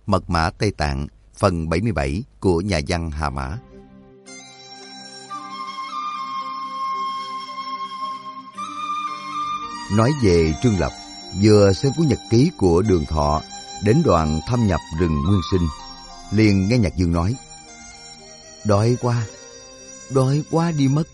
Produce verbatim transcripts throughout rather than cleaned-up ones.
Mật mã Tây Tạng, phần bảy mươi bảy của nhà văn Hà Mã. Nói về Trương Lập, vừa xem cuốn nhật ký của Đường Thọ, đến đoạn thâm nhập rừng Nguyên Sinh, liền nghe Nhạc Dương nói: đói quá, đói quá đi mất.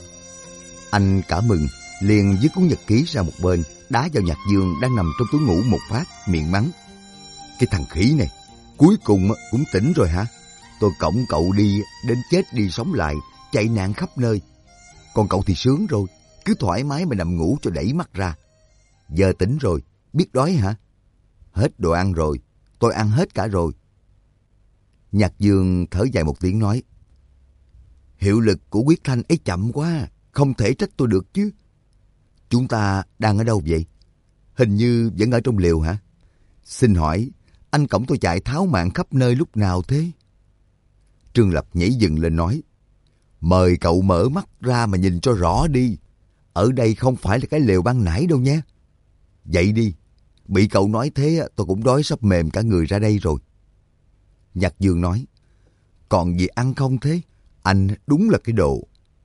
Anh cả mừng, liền dứt cuốn nhật ký ra một bên, đá vào Nhạc Dương đang nằm trong túi ngủ một phát, miệng mắng: cái thằng khỉ này, cuối cùng cũng tỉnh rồi hả? Tôi cõng cậu đi, đến chết đi sống lại, chạy nạn khắp nơi. Còn cậu thì sướng rồi, cứ thoải mái mà nằm ngủ cho đẩy mắt ra. Giờ tỉnh rồi, biết đói hả? Hết đồ ăn rồi, tôi ăn hết cả rồi. Nhạc Dương thở dài một tiếng nói: hiệu lực của huyết thanh ấy chậm quá, không thể trách tôi được chứ. Chúng ta đang ở đâu vậy? Hình như vẫn ở trong lều hả? Xin hỏi, anh cõng tôi chạy tháo mạng khắp nơi lúc nào thế? Trương Lập nhảy dựng lên nói: mời cậu mở mắt ra mà nhìn cho rõ đi. Ở đây không phải là cái lều ban nãy đâu nhé. Dậy đi, bị cậu nói thế tôi cũng đói sắp mềm cả người ra đây rồi. Nhạc Dương nói: còn gì ăn không thế? Anh đúng là cái đồ.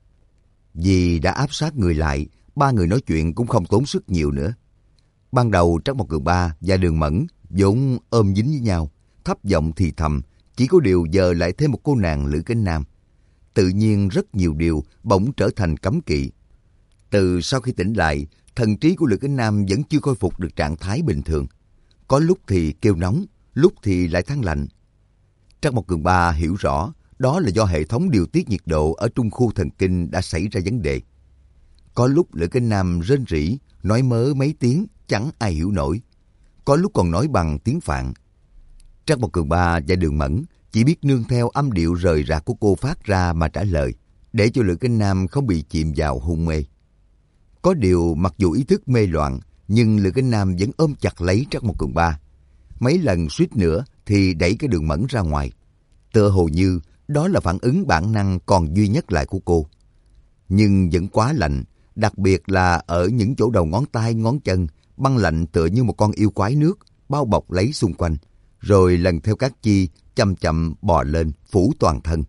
Vì đã áp sát người lại, ba người nói chuyện cũng không tốn sức nhiều nữa. Ban đầu Trắc Mộc Cường Ba và Đường Mẫn vốn ôm dính với nhau, thấp giọng thì thầm, chỉ có điều giờ lại thêm một cô nàng Lữ Kính Nam. Tự nhiên rất nhiều điều bỗng trở thành cấm kỵ. Từ sau khi tỉnh lại, thần trí của Lữ Kính Nam vẫn chưa khôi phục được trạng thái bình thường. Có lúc thì kêu nóng, lúc thì lại than lạnh. Trắc Mộc Cường Ba hiểu rõ đó là do hệ thống điều tiết nhiệt độ ở trung khu thần kinh đã xảy ra vấn đề. Có lúc Lữ Kính Nam rên rỉ, nói mớ mấy tiếng chẳng ai hiểu nổi. Có lúc còn nói bằng tiếng Phạn. Trắc Mộc Cường Ba và Đường Mẫn chỉ biết nương theo âm điệu rời rạc của cô phát ra mà trả lời, để cho Lữ Kính Nam không bị chìm vào hôn mê. Có điều mặc dù ý thức mê loạn, nhưng Lữ Kính Nam vẫn ôm chặt lấy Trắc Mộc Cường Ba. Mấy lần suýt nữa thì đẩy cái Đường Mẫn ra ngoài. Tựa hồ như đó là phản ứng bản năng còn duy nhất lại của cô. Nhưng vẫn quá lạnh, đặc biệt là ở những chỗ đầu ngón tay, ngón chân, băng lạnh tựa như một con yêu quái nước, bao bọc lấy xung quanh, rồi lần theo các chi, chậm chậm bò lên, phủ toàn thân.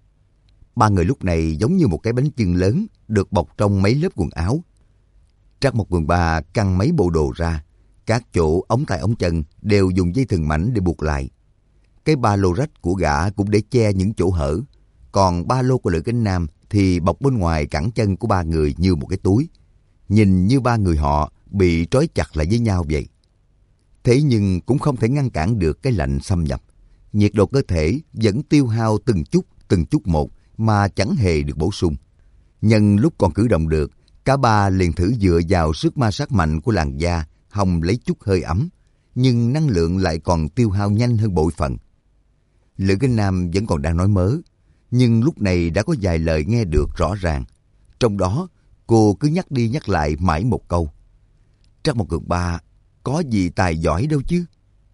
Ba người lúc này giống như một cái bánh chưng lớn, được bọc trong mấy lớp quần áo. Trắc Mộc Cường Ba căng mấy bộ đồ ra, các chỗ ống tay ống chân đều dùng dây thừng mảnh để buộc lại. Cái ba lô rách của gã cũng để che những chỗ hở, còn ba lô của Lữ Kính Nam thì bọc bên ngoài cẳng chân của ba người như một cái túi. Nhìn như ba người họ bị trói chặt lại với nhau vậy. Thế nhưng cũng không thể ngăn cản được cái lạnh xâm nhập. Nhiệt độ cơ thể vẫn tiêu hao từng chút, từng chút một mà chẳng hề được bổ sung. Nhân lúc còn cử động được, cả ba liền thử dựa vào sức ma sát mạnh của làn da, hòng lấy chút hơi ấm. Nhưng năng lượng lại còn tiêu hao nhanh hơn bội phần. Lữ Kính Nam vẫn còn đang nói mớ, nhưng lúc này đã có vài lời nghe được rõ ràng. Trong đó, cô cứ nhắc đi nhắc lại mãi một câu: Trắc Mộc Cường Ba có gì tài giỏi đâu chứ.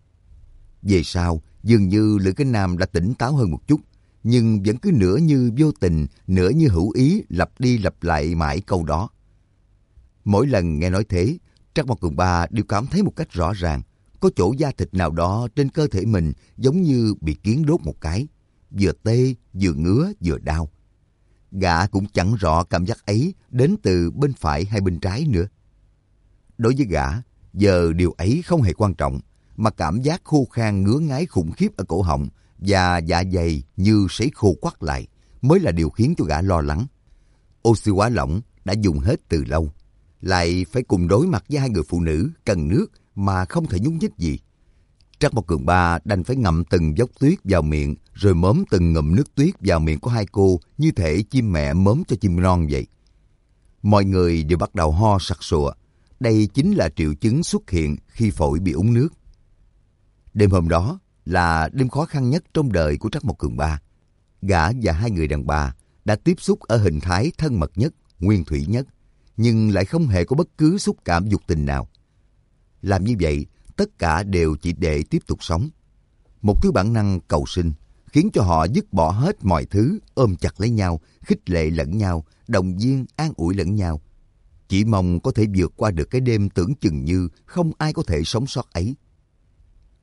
Về sau, dường như Lữ Kính Nam đã tỉnh táo hơn một chút, nhưng vẫn cứ nửa như vô tình, nửa như hữu ý lặp đi lặp lại mãi câu đó. Mỗi lần nghe nói thế, Trắc Mộc Cường Ba đều cảm thấy một cách rõ ràng, có chỗ da thịt nào đó trên cơ thể mình giống như bị kiến đốt một cái, vừa tê, vừa ngứa, vừa đau. Gã cũng chẳng rõ cảm giác ấy đến từ bên phải hay bên trái nữa. Đối với gã, giờ điều ấy không hề quan trọng, mà cảm giác khô khan ngứa ngáy khủng khiếp ở cổ họng và dạ dày như sấy khô quắt lại mới là điều khiến cho gã lo lắng. Oxy hóa lỏng đã dùng hết từ lâu, lại phải cùng đối mặt với hai người phụ nữ cần nước mà không thể nhúc nhích gì. Trắc Mộc Cường Ba đành phải ngậm từng dốc tuyết vào miệng, rồi mớm từng ngụm nước tuyết vào miệng của hai cô như thể chim mẹ mớm cho chim non vậy. Mọi người đều bắt đầu ho sặc sụa. Đây chính là triệu chứng xuất hiện khi phổi bị úng nước. Đêm hôm đó là đêm khó khăn nhất trong đời của Trắc Mộc Cường Ba. Gã và hai người đàn bà đã tiếp xúc ở hình thái thân mật nhất, nguyên thủy nhất, nhưng lại không hề có bất cứ xúc cảm dục tình nào. Làm như vậy, tất cả đều chỉ để tiếp tục sống. Một thứ bản năng cầu sinh khiến cho họ dứt bỏ hết mọi thứ, ôm chặt lấy nhau, khích lệ lẫn nhau, động viên, an ủi lẫn nhau. Chỉ mong có thể vượt qua được cái đêm tưởng chừng như không ai có thể sống sót ấy.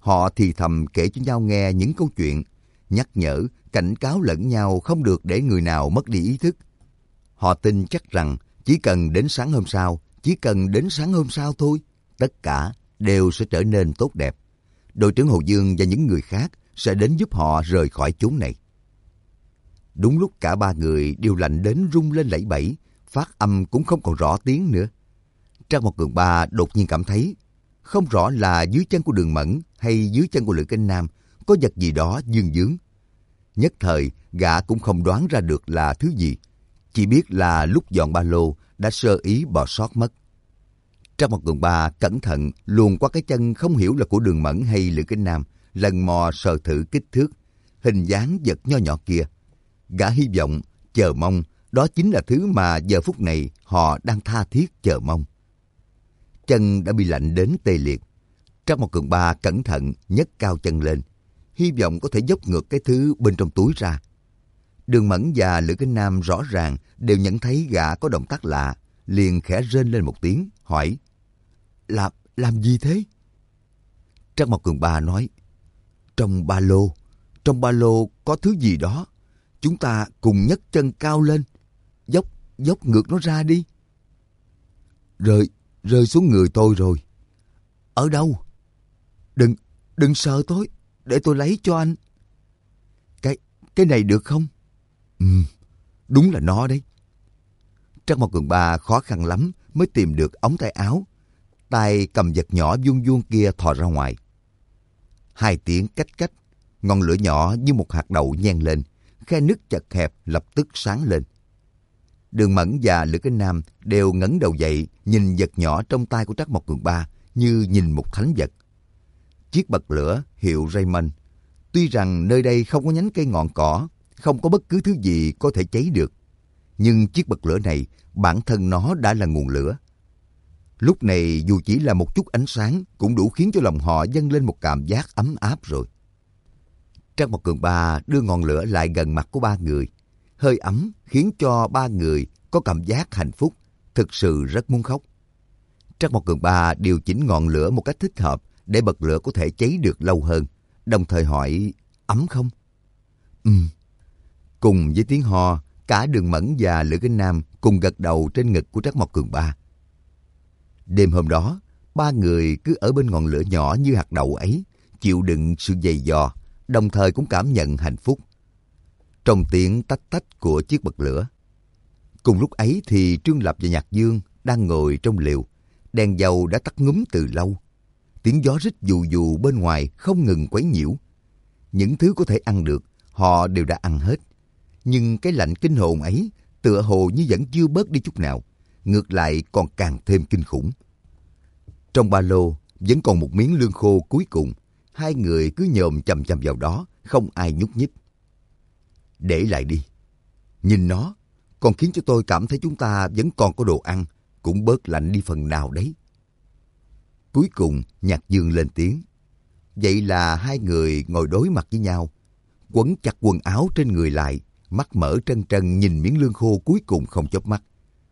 Họ thì thầm kể cho nhau nghe những câu chuyện, nhắc nhở, cảnh cáo lẫn nhau không được để người nào mất đi ý thức. Họ tin chắc rằng chỉ cần đến sáng hôm sau, chỉ cần đến sáng hôm sau thôi, tất cả đều sẽ trở nên tốt đẹp. Đội trưởng Hồ Dương và những người khác sẽ đến giúp họ rời khỏi chốn này. Đúng lúc cả ba người đều lạnh đến rung lên lẩy bẩy, phát âm cũng không còn rõ tiếng nữa. Trang Một Cường Ba đột nhiên cảm thấy không rõ là dưới chân của Đường Mẫn hay dưới chân của Lữ Kinh Nam có vật gì đó dương vướng. Nhất thời gã cũng không đoán ra được là thứ gì, chỉ biết là lúc dọn ba lô đã sơ ý bỏ sót mất. Trang Một Cường Ba cẩn thận luồn qua cái chân không hiểu là của Đường Mẫn hay Lữ Kinh Nam, lần mò sờ thử kích thước, hình dáng vật nho nhỏ kia. Gã hy vọng, chờ mong đó chính là thứ mà giờ phút này họ đang tha thiết chờ mong. Chân đã bị lạnh đến tê liệt. Trang Một Cường Ba cẩn thận nhấc cao chân lên, hy vọng có thể dốc ngược cái thứ bên trong túi ra. Đường Mẫn và Lữ Kinh Nam rõ ràng đều nhận thấy gã có động tác lạ, liền khẽ rên lên một tiếng, hỏi: Làm, làm gì thế? Trang Một Cường Ba nói: Trong ba lô, trong ba lô có thứ gì đó. Chúng ta cùng nhấc chân cao lên, dốc, dốc ngược nó ra đi. Rơi, rơi xuống người tôi rồi. Ở đâu? Đừng, đừng sợ tôi, để tôi lấy cho anh. Cái, cái này được không? Ừ, đúng là nó đấy. Trang Một Cường Ba khó khăn lắm mới tìm được ống tay áo. Tay cầm vật nhỏ vuông vuông kia thò ra ngoài. Hai tiếng cách cách, ngọn lửa nhỏ như một hạt đậu nhen lên, khe nứt chật hẹp lập tức sáng lên. Đường Mẫn và Lữ Kinh Nam đều ngẩng đầu dậy, nhìn vật nhỏ trong tay của Trác Mộc Cường Ba như nhìn một thánh vật. Chiếc bật lửa hiệu Raymond. Tuy rằng nơi đây không có nhánh cây ngọn cỏ, không có bất cứ thứ gì có thể cháy được, nhưng chiếc bật lửa này bản thân nó đã là nguồn lửa. Lúc này dù chỉ là một chút ánh sáng cũng đủ khiến cho lòng họ dâng lên một cảm giác ấm áp rồi. Trác Mộc Cường Ba đưa ngọn lửa lại gần mặt của ba người. Hơi ấm khiến cho ba người có cảm giác hạnh phúc, thực sự rất muốn khóc. Trác Mộc Cường Ba điều chỉnh ngọn lửa một cách thích hợp để bật lửa có thể cháy được lâu hơn, đồng thời hỏi: ấm không? Ừm. Cùng với tiếng ho, cả Đường Mẫn và Lữ Kinh Nam cùng gật đầu trên ngực của Trác Mộc Cường Ba. Đêm hôm đó, ba người cứ ở bên ngọn lửa nhỏ như hạt đậu ấy, chịu đựng sự dày dò, đồng thời cũng cảm nhận hạnh phúc. Trong tiếng tách tách của chiếc bật lửa. Cùng lúc ấy thì Trương Lập và Nhạc Dương đang ngồi trong lều, đèn dầu đã tắt ngúm từ lâu. Tiếng gió rít dù dù bên ngoài không ngừng quấy nhiễu. Những thứ có thể ăn được, họ đều đã ăn hết. Nhưng cái lạnh kinh hồn ấy tựa hồ như vẫn chưa bớt đi chút nào, ngược lại còn càng thêm kinh khủng. Trong ba lô vẫn còn một miếng lương khô cuối cùng, hai người cứ nhòm chằm chằm vào đó, không ai nhúc nhích. Để lại đi. Nhìn nó, còn khiến cho tôi cảm thấy chúng ta vẫn còn có đồ ăn, cũng bớt lạnh đi phần nào đấy. Cuối cùng Nhạc Dương lên tiếng. Vậy là hai người ngồi đối mặt với nhau, quấn chặt quần áo trên người lại, mắt mở trân trân nhìn miếng lương khô cuối cùng không chớp mắt.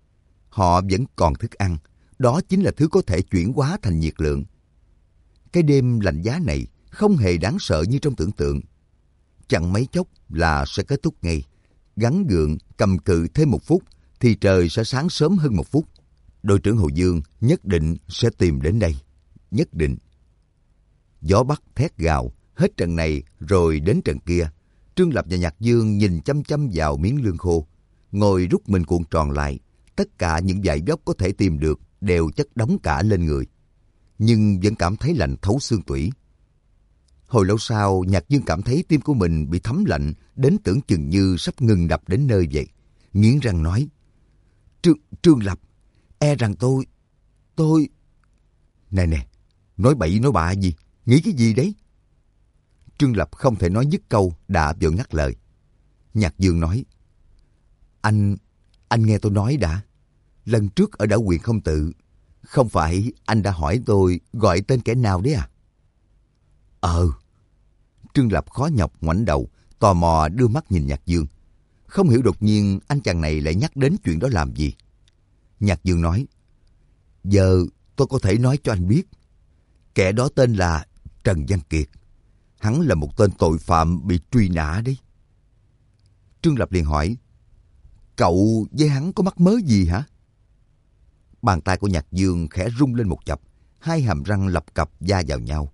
Họ vẫn còn thức ăn, đó chính là thứ có thể chuyển hóa thành nhiệt lượng. Cái đêm lạnh giá này không hề đáng sợ như trong tưởng tượng. Chẳng mấy chốc là sẽ kết thúc ngay. Gắng gượng cầm cự thêm một phút thì trời sẽ sáng sớm hơn một phút. Đội trưởng Hồ Dương nhất định sẽ tìm đến đây. Nhất định. Gió bắc thét gào, hết trận này rồi đến trận kia. Trương Lập và Nhạc Dương nhìn chăm chăm vào miếng lương khô, ngồi rút mình cuộn tròn lại. Tất cả những vải vóc có thể tìm được đều chất đóng cả lên người, nhưng vẫn cảm thấy lạnh thấu xương tủy. Hồi lâu sau, Nhạc Dương cảm thấy tim của mình bị thấm lạnh đến tưởng chừng như sắp ngừng đập đến nơi vậy. Nghiến răng nói: Trương, Trương Lập, e rằng tôi, tôi... Nè nè, nói bậy nói bạ gì, nghĩ cái gì đấy? Trương Lập không thể nói dứt câu đã vội ngắt lời. Nhạc Dương nói: Anh, anh nghe tôi nói đã. Lần trước ở đảo Quyền Không Tự, không phải anh đã hỏi tôi gọi tên kẻ nào đấy à? Ờ. Trương Lập khó nhọc ngoảnh đầu, tò mò đưa mắt nhìn Nhạc Dương. Không hiểu đột nhiên anh chàng này lại nhắc đến chuyện đó làm gì. Nhạc Dương nói: Giờ tôi có thể nói cho anh biết. Kẻ đó tên là Trần Văn Kiệt, hắn là một tên tội phạm bị truy nã đấy. Trương Lập liền hỏi, cậu với hắn có mắc mớ gì hả? Bàn tay của Nhạc Dương khẽ rung lên một chập, hai hàm răng lập cập va vào nhau.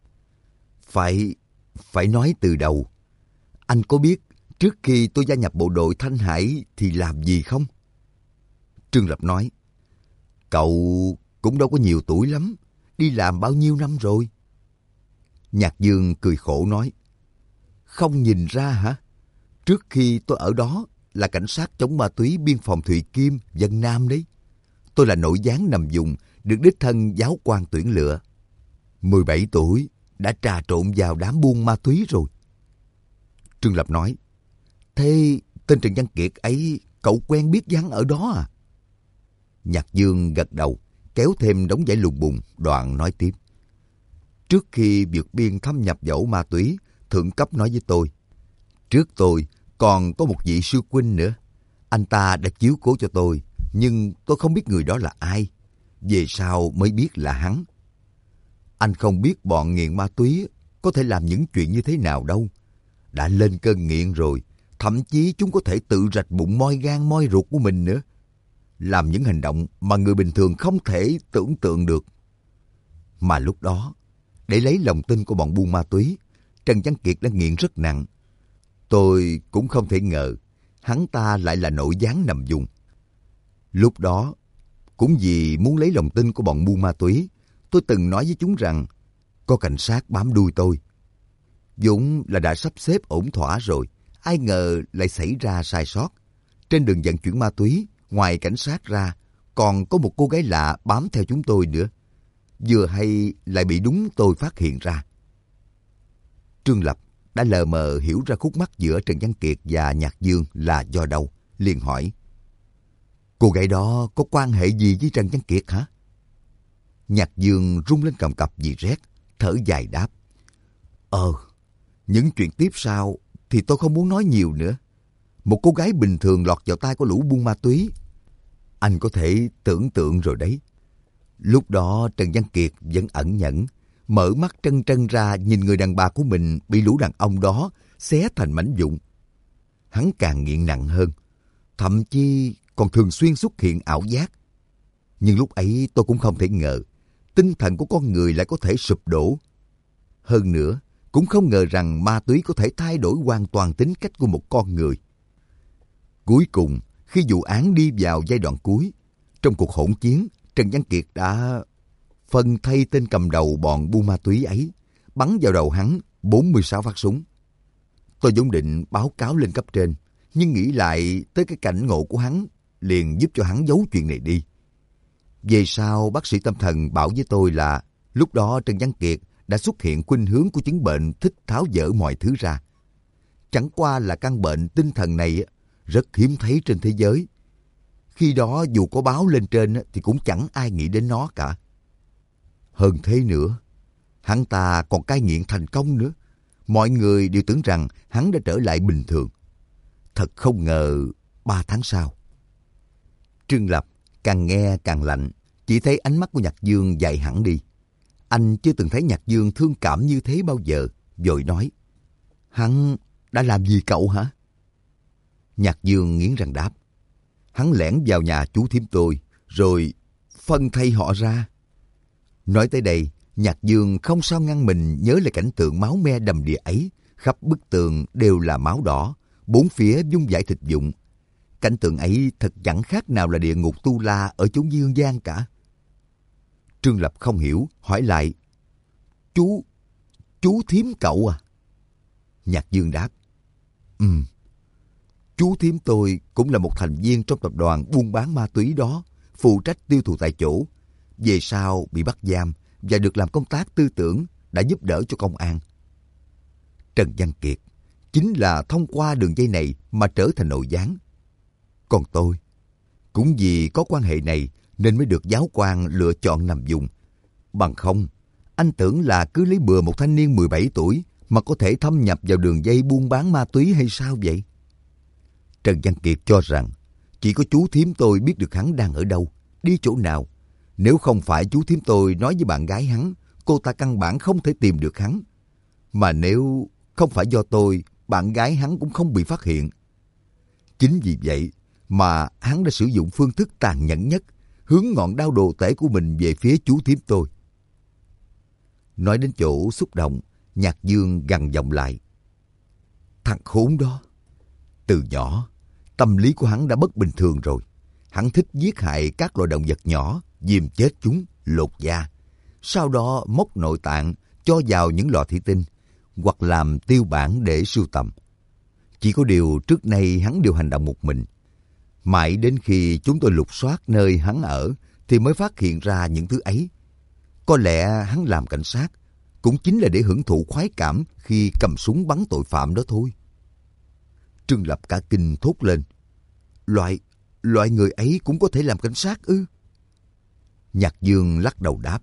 Phải, phải nói từ đầu. Anh có biết trước khi tôi gia nhập bộ đội Thanh Hải thì làm gì không? Trương Lập nói, cậu cũng đâu có nhiều tuổi lắm, đi làm bao nhiêu năm rồi? Nhạc Dương cười khổ nói, không nhìn ra hả? Trước khi tôi ở đó là cảnh sát chống ma túy biên phòng Thụy Kim, Vân Nam đấy. Tôi là nội gián nằm vùng, được đích thân giáo quan tuyển lựa. mười bảy tuổi, đã trà trộn vào đám buôn ma túy rồi. Trương Lập nói, thế tên Trần Văn Kiệt ấy cậu quen biết hắn ở đó à? Nhạc Dương gật đầu, kéo thêm đống giấy lùng bùng, đoạn nói tiếp. Trước khi vượt biên thâm nhập vào ma túy, thượng cấp nói với tôi, trước tôi còn có một vị sư huynh nữa. Anh ta đã chiếu cố cho tôi, nhưng tôi không biết người đó là ai. Về sau mới biết là hắn. Anh không biết bọn nghiện ma túy có thể làm những chuyện như thế nào đâu. Đã lên cơn nghiện rồi, thậm chí chúng có thể tự rạch bụng moi gan moi ruột của mình nữa. Làm những hành động mà người bình thường không thể tưởng tượng được. Mà lúc đó, để lấy lòng tin của bọn buôn ma túy, Trần Văn Kiệt đã nghiện rất nặng. Tôi cũng không thể ngờ hắn ta lại là nội gián nằm vùng. Lúc đó, cũng vì muốn lấy lòng tin của bọn buôn ma túy, tôi từng nói với chúng rằng có cảnh sát bám đuôi tôi. Dũng là đã sắp xếp ổn thỏa rồi, ai ngờ lại xảy ra sai sót. Trên đường vận chuyển ma túy, ngoài cảnh sát ra, còn có một cô gái lạ bám theo chúng tôi nữa. Vừa hay lại bị đúng tôi phát hiện ra. Trương Lập đã lờ mờ hiểu ra khúc mắc giữa Trần Văn Kiệt và Nhạc Dương là do đâu, liền hỏi. Cô gái đó có quan hệ gì với Trần Văn Kiệt hả? Nhạc Dương rung lên cầm cập vì rét, thở dài đáp. Ờ, những chuyện tiếp sau thì tôi không muốn nói nhiều nữa. Một cô gái bình thường lọt vào tay của lũ buôn ma túy. Anh có thể tưởng tượng rồi đấy. Lúc đó Trần Văn Kiệt vẫn ẩn nhẫn, mở mắt trân trân ra nhìn người đàn bà của mình bị lũ đàn ông đó xé thành mảnh vụn. Hắn càng nghiện nặng hơn, thậm chí còn thường xuyên xuất hiện ảo giác. Nhưng lúc ấy tôi cũng không thể ngờ tinh thần của con người lại có thể sụp đổ. Hơn nữa, cũng không ngờ rằng ma túy có thể thay đổi hoàn toàn tính cách của một con người. Cuối cùng, khi vụ án đi vào giai đoạn cuối, trong cuộc hỗn chiến, Trần Văn Kiệt đã phân thay tên cầm đầu bọn buôn ma túy ấy, bắn vào đầu hắn bốn mươi sáu phát súng. Tôi vốn định báo cáo lên cấp trên, nhưng nghĩ lại tới cái cảnh ngộ của hắn, liền giúp cho hắn giấu chuyện này đi. Về sau, bác sĩ tâm thần bảo với tôi là lúc đó Trần Văn Kiệt đã xuất hiện khuynh hướng của chứng bệnh thích tháo dỡ mọi thứ ra. Chẳng qua là căn bệnh tinh thần này rất hiếm thấy trên thế giới. Khi đó dù có báo lên trên thì cũng chẳng ai nghĩ đến nó cả. Hơn thế nữa, hắn ta còn cai nghiện thành công nữa. Mọi người đều tưởng rằng hắn đã trở lại bình thường. Thật không ngờ ba tháng sau. Trương Lập càng nghe càng lạnh, chỉ thấy ánh mắt của Nhạc Dương dày hẳn đi. Anh chưa từng thấy Nhạc Dương thương cảm như thế bao giờ, vội nói. Hắn đã làm gì cậu hả? Nhạc Dương nghiến răng đáp. Hắn lẻn vào nhà chú thím tôi, rồi phân thay họ ra. Nói tới đây, Nhạc Dương không sao ngăn mình nhớ lại cảnh tượng máu me đầm đìa ấy. Khắp bức tường đều là máu đỏ, bốn phía vung vãi thịt vụn. Cảnh tượng ấy thật chẳng khác nào là địa ngục tu la ở chốn dương gian cả. Trương Lập không hiểu, hỏi lại. Chú, chú thím cậu à? Nhạc Dương đáp. Ừm, chú thím tôi cũng là một thành viên trong tập đoàn buôn bán ma túy đó, phụ trách tiêu thụ tại chỗ. Về sau bị bắt giam và được làm công tác tư tưởng, đã giúp đỡ cho công an. Trần Văn Kiệt chính là thông qua đường dây này mà trở thành nội gián. Còn tôi, cũng vì có quan hệ này nên mới được giáo quan lựa chọn nằm vùng. Bằng không, anh tưởng là cứ lấy bừa một thanh niên mười bảy tuổi mà có thể thâm nhập vào đường dây buôn bán ma túy hay sao vậy? Trần Văn Kiệt cho rằng chỉ có chú thím tôi biết được hắn đang ở đâu, đi chỗ nào. Nếu không phải chú thím tôi nói với bạn gái hắn, cô ta căn bản không thể tìm được hắn. Mà nếu không phải do tôi, bạn gái hắn cũng không bị phát hiện. Chính vì vậy mà hắn đã sử dụng phương thức tàn nhẫn nhất, hướng ngọn đao đồ tể của mình về phía chú thím tôi. Nói đến chỗ xúc động, Nhạc Dương gằn giọng lại. Thằng khốn đó! Từ nhỏ, tâm lý của hắn đã bất bình thường rồi. Hắn thích giết hại các loài động vật nhỏ, giêm chết chúng, lột da. Sau đó móc nội tạng, cho vào những lọ thủy tinh, hoặc làm tiêu bản để sưu tầm. Chỉ có điều trước nay hắn đều hành động một mình. Mãi đến khi chúng tôi lục soát nơi hắn ở thì mới phát hiện ra những thứ ấy. Có lẽ hắn làm cảnh sát cũng chính là để hưởng thụ khoái cảm khi cầm súng bắn tội phạm đó thôi. Trương Lập cả kinh thốt lên. Loại, loại người ấy cũng có thể làm cảnh sát ư? Nhạc Dương lắc đầu đáp.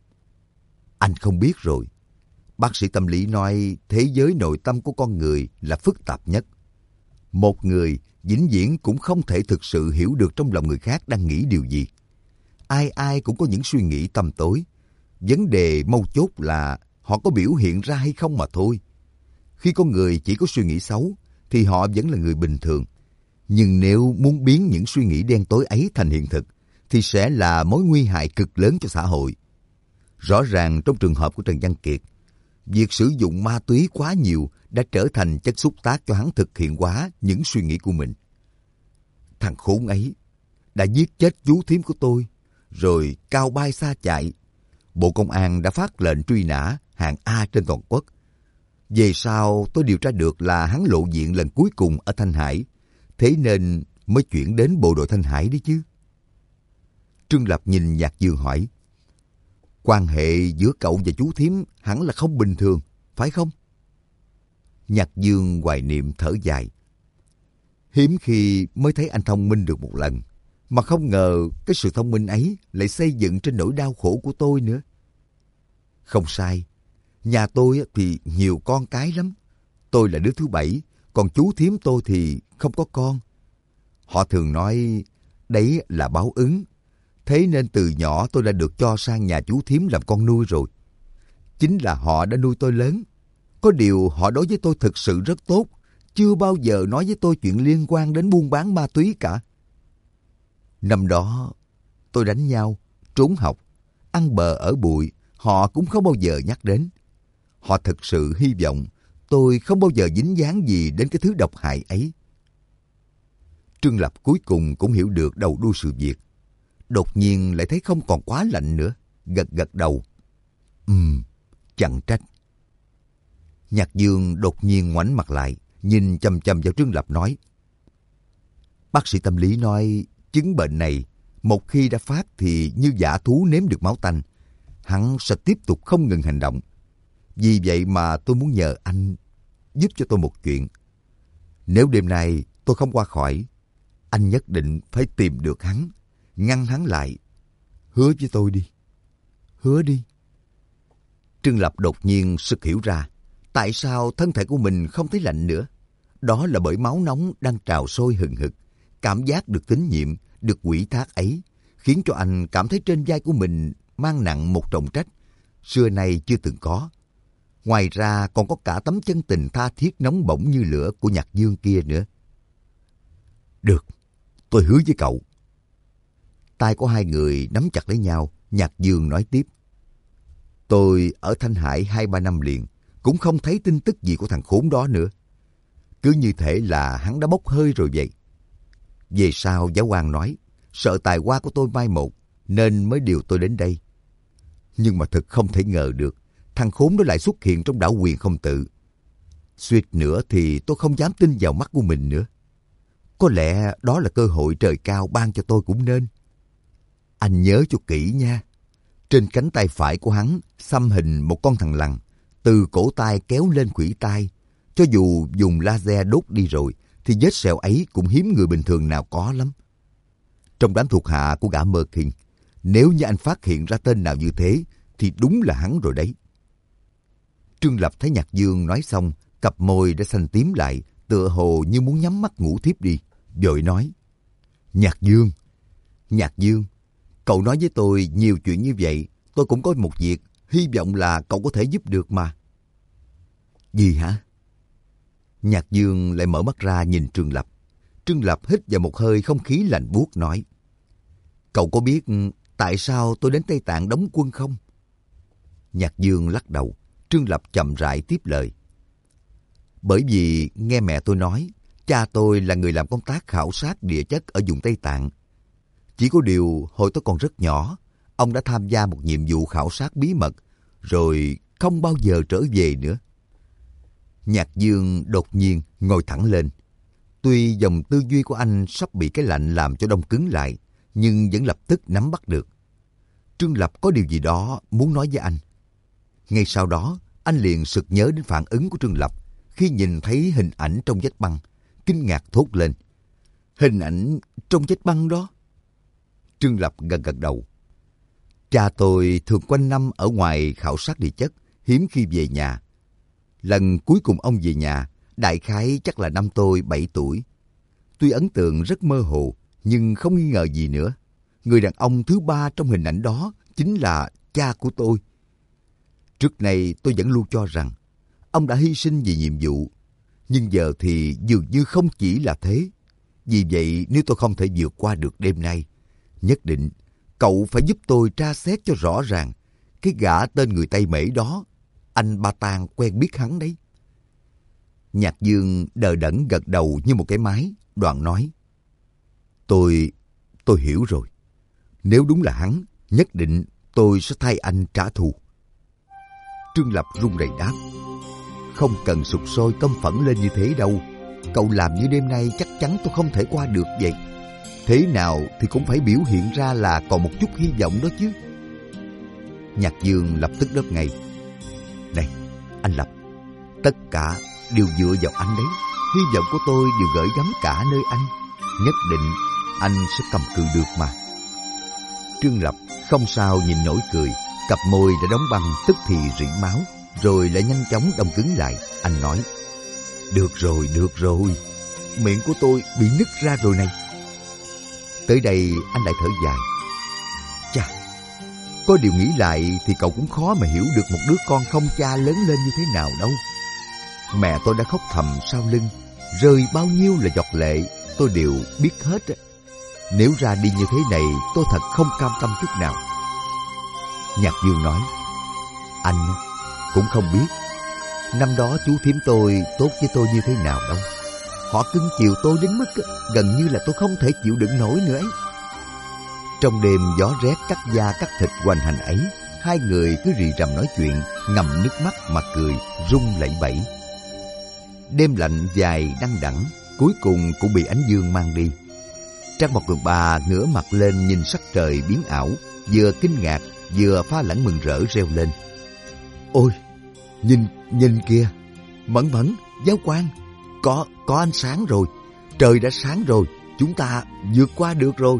Anh không biết rồi. Bác sĩ tâm lý nói thế giới nội tâm của con người là phức tạp nhất. Một người vĩnh viễn cũng không thể thực sự hiểu được trong lòng người khác đang nghĩ điều gì. Ai ai cũng có những suy nghĩ tăm tối. Vấn đề mấu chốt là họ có biểu hiện ra hay không mà thôi. Khi con người chỉ có suy nghĩ xấu thì họ vẫn là người bình thường. Nhưng nếu muốn biến những suy nghĩ đen tối ấy thành hiện thực thì sẽ là mối nguy hại cực lớn cho xã hội. Rõ ràng trong trường hợp của Trần Văn Kiệt, việc sử dụng ma túy quá nhiều đã trở thành chất xúc tác cho hắn thực hiện hóa những suy nghĩ của mình. Thằng khốn ấy đã giết chết chú thím của tôi, rồi cao bay xa chạy. Bộ Công an đã phát lệnh truy nã hạng A trên toàn quốc. Về sau tôi điều tra được là hắn lộ diện lần cuối cùng ở Thanh Hải, thế nên mới chuyển đến bộ đội Thanh Hải đấy chứ. Trương Lập nhìn Nhạc Dương hỏi. Quan hệ giữa cậu và chú thím hẳn là không bình thường, phải không? Nhạc Dương hoài niệm thở dài. Hiếm khi mới thấy anh thông minh được một lần, mà không ngờ cái sự thông minh ấy lại xây dựng trên nỗi đau khổ của tôi nữa. Không sai, nhà tôi thì nhiều con cái lắm. Tôi là đứa thứ bảy, còn chú thím tôi thì không có con. Họ thường nói đấy là báo ứng. Thế nên từ nhỏ tôi đã được cho sang nhà chú thím làm con nuôi rồi. Chính là họ đã nuôi tôi lớn. Có điều họ đối với tôi thực sự rất tốt, chưa bao giờ nói với tôi chuyện liên quan đến buôn bán ma túy cả. Năm đó, tôi đánh nhau, trốn học, ăn bờ ở bụi, họ cũng không bao giờ nhắc đến. Họ thực sự hy vọng tôi không bao giờ dính dáng gì đến cái thứ độc hại ấy. Trương Lập cuối cùng cũng hiểu được đầu đuôi sự việc. Đột nhiên lại thấy không còn quá lạnh nữa, gật gật đầu. Ừm, chẳng trách. Nhạc Dương đột nhiên ngoảnh mặt lại, nhìn chằm chằm vào Trương Lập nói. Bác sĩ tâm lý nói chứng bệnh này một khi đã phát thì như dã thú nếm được máu tanh, hắn sẽ tiếp tục không ngừng hành động. Vì vậy mà tôi muốn nhờ anh giúp cho tôi một chuyện. Nếu đêm nay tôi không qua khỏi, anh nhất định phải tìm được hắn, ngăn hắn lại. Hứa với tôi đi. Hứa đi. Trương Lập đột nhiên sực hiểu ra tại sao thân thể của mình không thấy lạnh nữa. Đó là bởi máu nóng đang trào sôi hừng hực. Cảm giác được tín nhiệm, được ủy thác ấy khiến cho anh cảm thấy trên vai của mình mang nặng một trọng trách xưa nay chưa từng có. Ngoài ra còn có cả tấm chân tình tha thiết nóng bỏng như lửa của Nhạc Dương kia nữa. Được, tôi hứa với cậu. Tay của hai người nắm chặt lấy nhau, Nhạc Dương nói tiếp. Tôi ở Thanh Hải hai ba năm liền, cũng không thấy tin tức gì của thằng khốn đó nữa. Cứ như thể là hắn đã bốc hơi rồi vậy. Về sau giáo quan nói, sợ tài hoa của tôi mai một, nên mới điều tôi đến đây. Nhưng mà thật không thể ngờ được, thằng khốn đó lại xuất hiện trong đảo Quyền Không Tự. Suýt nữa thì tôi không dám tin vào mắt của mình nữa. Có lẽ đó là cơ hội trời cao ban cho tôi cũng nên. Anh nhớ cho kỹ nha. Trên cánh tay phải của hắn xăm hình một con thằn lằn, từ cổ tay kéo lên khuỷu tay. Cho dù dùng laser đốt đi rồi, thì vết sẹo ấy cũng hiếm người bình thường nào có lắm. Trong đám thuộc hạ của gã Mơ Kinh, nếu như anh phát hiện ra tên nào như thế, thì đúng là hắn rồi đấy. Trương Lập thấy Nhạc Dương nói xong, cặp môi đã xanh tím lại, tựa hồ như muốn nhắm mắt ngủ thiếp đi, vội nói. Nhạc Dương, Nhạc Dương, cậu nói với tôi nhiều chuyện như vậy, tôi cũng có một việc hy vọng là cậu có thể giúp được mà. Gì hả? Nhạc Dương lại mở mắt ra nhìn Trương Lập. Trương Lập hít vào một hơi không khí lạnh buốt nói: Cậu có biết tại sao tôi đến Tây Tạng đóng quân không? Nhạc Dương lắc đầu. Trương Lập chậm rãi tiếp lời: Bởi vì nghe mẹ tôi nói, cha tôi là người làm công tác khảo sát địa chất ở vùng Tây Tạng. Chỉ có điều hồi tôi còn rất nhỏ, ông đã tham gia một nhiệm vụ khảo sát bí mật, rồi không bao giờ trở về nữa. Nhạc Dương đột nhiên ngồi thẳng lên. Tuy dòng tư duy của anh sắp bị cái lạnh làm cho đông cứng lại, nhưng vẫn lập tức nắm bắt được. Trương Lập có điều gì đó muốn nói với anh. Ngay sau đó, anh liền sực nhớ đến phản ứng của Trương Lập khi nhìn thấy hình ảnh trong vách băng, kinh ngạc thốt lên: Hình ảnh trong vách băng đó? Trương Lập gật gật đầu. Cha tôi thường quanh năm ở ngoài khảo sát địa chất, hiếm khi về nhà. Lần cuối cùng ông về nhà, đại khái chắc là năm tôi bảy tuổi. Tuy ấn tượng rất mơ hồ, nhưng không nghi ngờ gì nữa. Người đàn ông thứ ba trong hình ảnh đó chính là cha của tôi. Trước này tôi vẫn luôn cho rằng ông đã hy sinh vì nhiệm vụ, nhưng giờ thì dường như không chỉ là thế. Vì vậy nếu tôi không thể vượt qua được đêm nay, nhất định cậu phải giúp tôi tra xét cho rõ ràng cái gã tên người Tây Mễ đó. Anh Ba Tang quen biết hắn đấy. Nhạc Dương đờ đẫn gật đầu như một cái máy, đoạn nói: Tôi, tôi hiểu rồi. Nếu đúng là hắn, nhất định tôi sẽ thay anh trả thù. Trương Lập run rẩy đáp: Không cần sục sôi căm phẫn lên như thế đâu. Cậu làm như đêm nay chắc chắn tôi không thể qua được vậy. Thế nào thì cũng phải biểu hiện ra là còn một chút hy vọng đó chứ. Nhạc Dương lập tức đáp ngay: Này, anh Lập, tất cả đều dựa vào anh đấy. Hy vọng của tôi đều gửi gắm cả nơi anh. Nhất định anh sẽ cầm cự được mà. Trương Lập không sao nhìn nổi cười, cặp môi đã đóng băng tức thì rỉ máu, rồi lại nhanh chóng đông cứng lại. Anh nói: Được rồi, được rồi, miệng của tôi bị nứt ra rồi này. Tới đây anh lại thở dài: Chà, có điều nghĩ lại thì cậu cũng khó mà hiểu được một đứa con không cha lớn lên như thế nào đâu. Mẹ tôi đã khóc thầm sau lưng, rơi bao nhiêu là giọt lệ tôi đều biết hết. Nếu ra đi như thế này, tôi thật không cam tâm chút nào. Nhạc Dương nói: Anh cũng không biết năm đó chú thím tôi tốt với tôi như thế nào đâu. Họ cưng chiều tôi đến mức gần như là tôi không thể chịu đựng nổi nữa ấy. Trong đêm gió rét cắt da cắt thịt hoành hành ấy, hai người cứ rì rầm nói chuyện, ngậm nước mắt mà cười, rung lẩy bẩy. Đêm lạnh dài đăng đẳng, cuối cùng cũng bị ánh dương mang đi. Trang Mộc Cường Ba ngửa mặt lên nhìn sắc trời biến ảo, vừa kinh ngạc vừa pha lẫn mừng rỡ reo lên: Ôi, nhìn, nhìn kìa, Mẫn Mẫn, Giáo Quan, có, có ánh sáng rồi, trời đã sáng rồi, chúng ta vượt qua được rồi.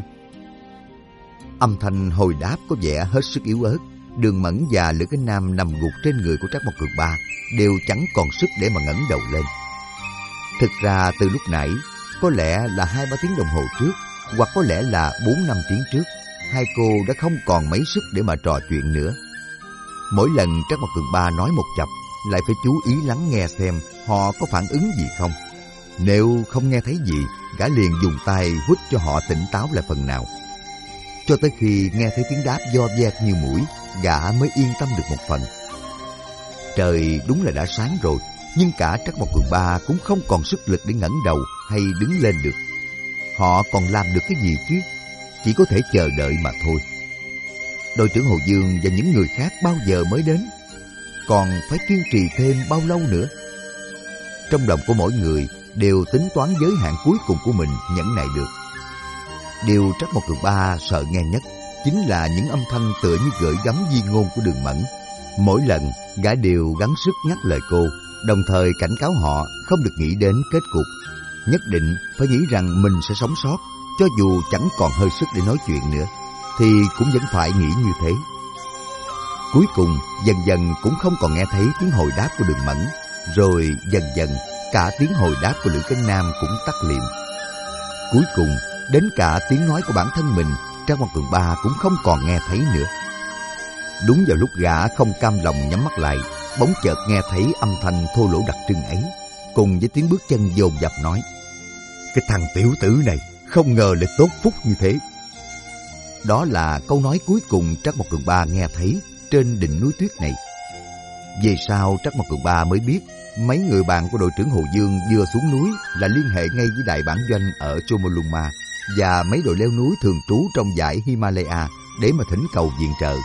Âm thanh hồi đáp có vẻ hết sức yếu ớt. Đường Mẫn và Lữ Cái Nam nằm gục trên người của Trác Mộc Cường Ba đều chẳng còn sức để mà ngẩng đầu lên. Thực ra từ lúc nãy, có lẽ là hai ba tiếng đồng hồ trước, hoặc có lẽ là bốn năm tiếng trước, hai cô đã không còn mấy sức để mà trò chuyện nữa. Mỗi lần Trác Mộc Cường Ba nói một chập, lại phải chú ý lắng nghe xem họ có phản ứng gì không. Nếu không nghe thấy gì, gã liền dùng tay hút cho họ tỉnh táo lại phần nào. Cho tới khi nghe thấy tiếng đáp do vẹt như mũi, gã mới yên tâm được một phần. Trời đúng là đã sáng rồi, nhưng cả Trác Mộc Cường Ba cũng không còn sức lực để ngẩng đầu hay đứng lên được. Họ còn làm được cái gì chứ? Chỉ có thể chờ đợi mà thôi. Đội trưởng Hồ Dương và những người khác bao giờ mới đến? Còn phải kiên trì thêm bao lâu nữa? Trong lòng của mỗi người đều tính toán giới hạn cuối cùng của mình nhẫn nại được. Điều Trác Mộc Cường Ba sợ nghe nhất chính là những âm thanh tựa như gửi gắm di ngôn của Đường Mẫn. Mỗi lần gã đều gắng sức nhắc lời cô, đồng thời cảnh cáo họ không được nghĩ đến kết cục. Nhất định phải nghĩ rằng mình sẽ sống sót, cho dù chẳng còn hơi sức để nói chuyện nữa, thì cũng vẫn phải nghĩ như thế. Cuối cùng dần dần cũng không còn nghe thấy tiếng hồi đáp của Đường Mẫn, rồi dần dần cả tiếng hồi đáp của Lữ Cái Nam cũng tắt liệm. Cuối cùng đến cả tiếng nói của bản thân mình, Trác Mộc Cường Ba cũng không còn nghe thấy nữa. Đúng vào lúc gã không cam lòng nhắm mắt lại, bỗng chợt nghe thấy âm thanh thô lỗ đặc trưng ấy, cùng với tiếng bước chân dồn dập nói: "Cái thằng tiểu tử này không ngờ lại tốt phúc như thế." Đó là câu nói cuối cùng Trắc Mộc Cường Ba nghe thấy trên đỉnh núi tuyết này. Về sau Trắc Mộc Cường Ba mới biết mấy người bạn của đội trưởng Hồ Dương vừa xuống núi là liên hệ ngay với đại bản doanh ở Chomolungma và mấy đội leo núi thường trú trong dãy Himalaya để mà thỉnh cầu viện trợ.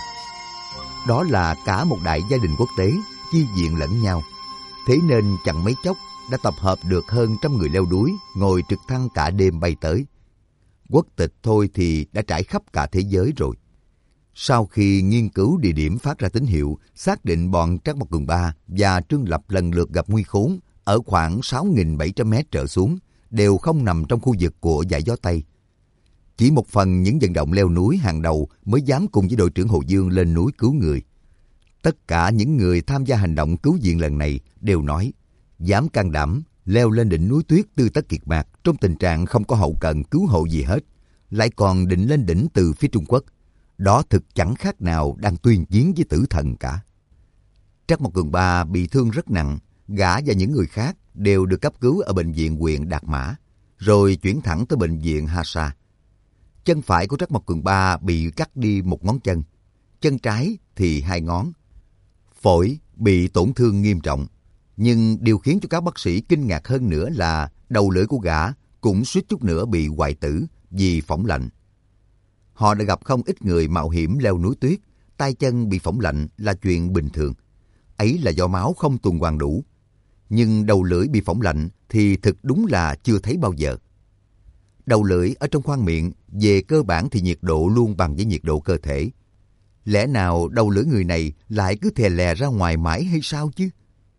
Đó là cả một đại gia đình quốc tế, chi viện lẫn nhau. Thế nên chẳng mấy chốc đã tập hợp được hơn trăm người leo núi, ngồi trực thăng cả đêm bay tới. Quốc tịch thôi thì đã trải khắp cả thế giới rồi. Sau khi nghiên cứu địa điểm phát ra tín hiệu, xác định bọn Trắc Mộc Cường Ba và Trương Lập lần lượt gặp nguy khốn ở khoảng sáu nghìn bảy trăm mét trở xuống, đều không nằm trong khu vực của dải gió Tây. Chỉ một phần những vận động leo núi hàng đầu mới dám cùng với đội trưởng Hồ Dương lên núi cứu người. Tất cả những người tham gia hành động cứu viện lần này đều nói dám can đảm leo lên đỉnh núi tuyết Tư Tất Kiệt Mạc trong tình trạng không có hậu cần cứu hộ gì hết, lại còn định lên đỉnh từ phía Trung Quốc. Đó thực chẳng khác nào đang tuyên chiến với tử thần cả. Trắc Mộc Cường Ba bị thương rất nặng, gã và những người khác đều được cấp cứu ở bệnh viện huyện Đạt Mã, rồi chuyển thẳng tới bệnh viện Hasa. Chân phải của Trắc Mộc Cường Ba bị cắt đi một ngón chân, chân trái thì hai ngón. Phổi bị tổn thương nghiêm trọng, nhưng điều khiến cho các bác sĩ kinh ngạc hơn nữa là đầu lưỡi của gã cũng suýt chút nữa bị hoại tử vì phỏng lạnh. Họ đã gặp không ít người mạo hiểm leo núi tuyết, tay chân bị phỏng lạnh là chuyện bình thường. Ấy là do máu không tuần hoàn đủ. Nhưng đầu lưỡi bị phỏng lạnh thì thực đúng là chưa thấy bao giờ. Đầu lưỡi ở trong khoang miệng, về cơ bản thì nhiệt độ luôn bằng với nhiệt độ cơ thể. Lẽ nào đầu lưỡi người này lại cứ thè lè ra ngoài mãi hay sao chứ?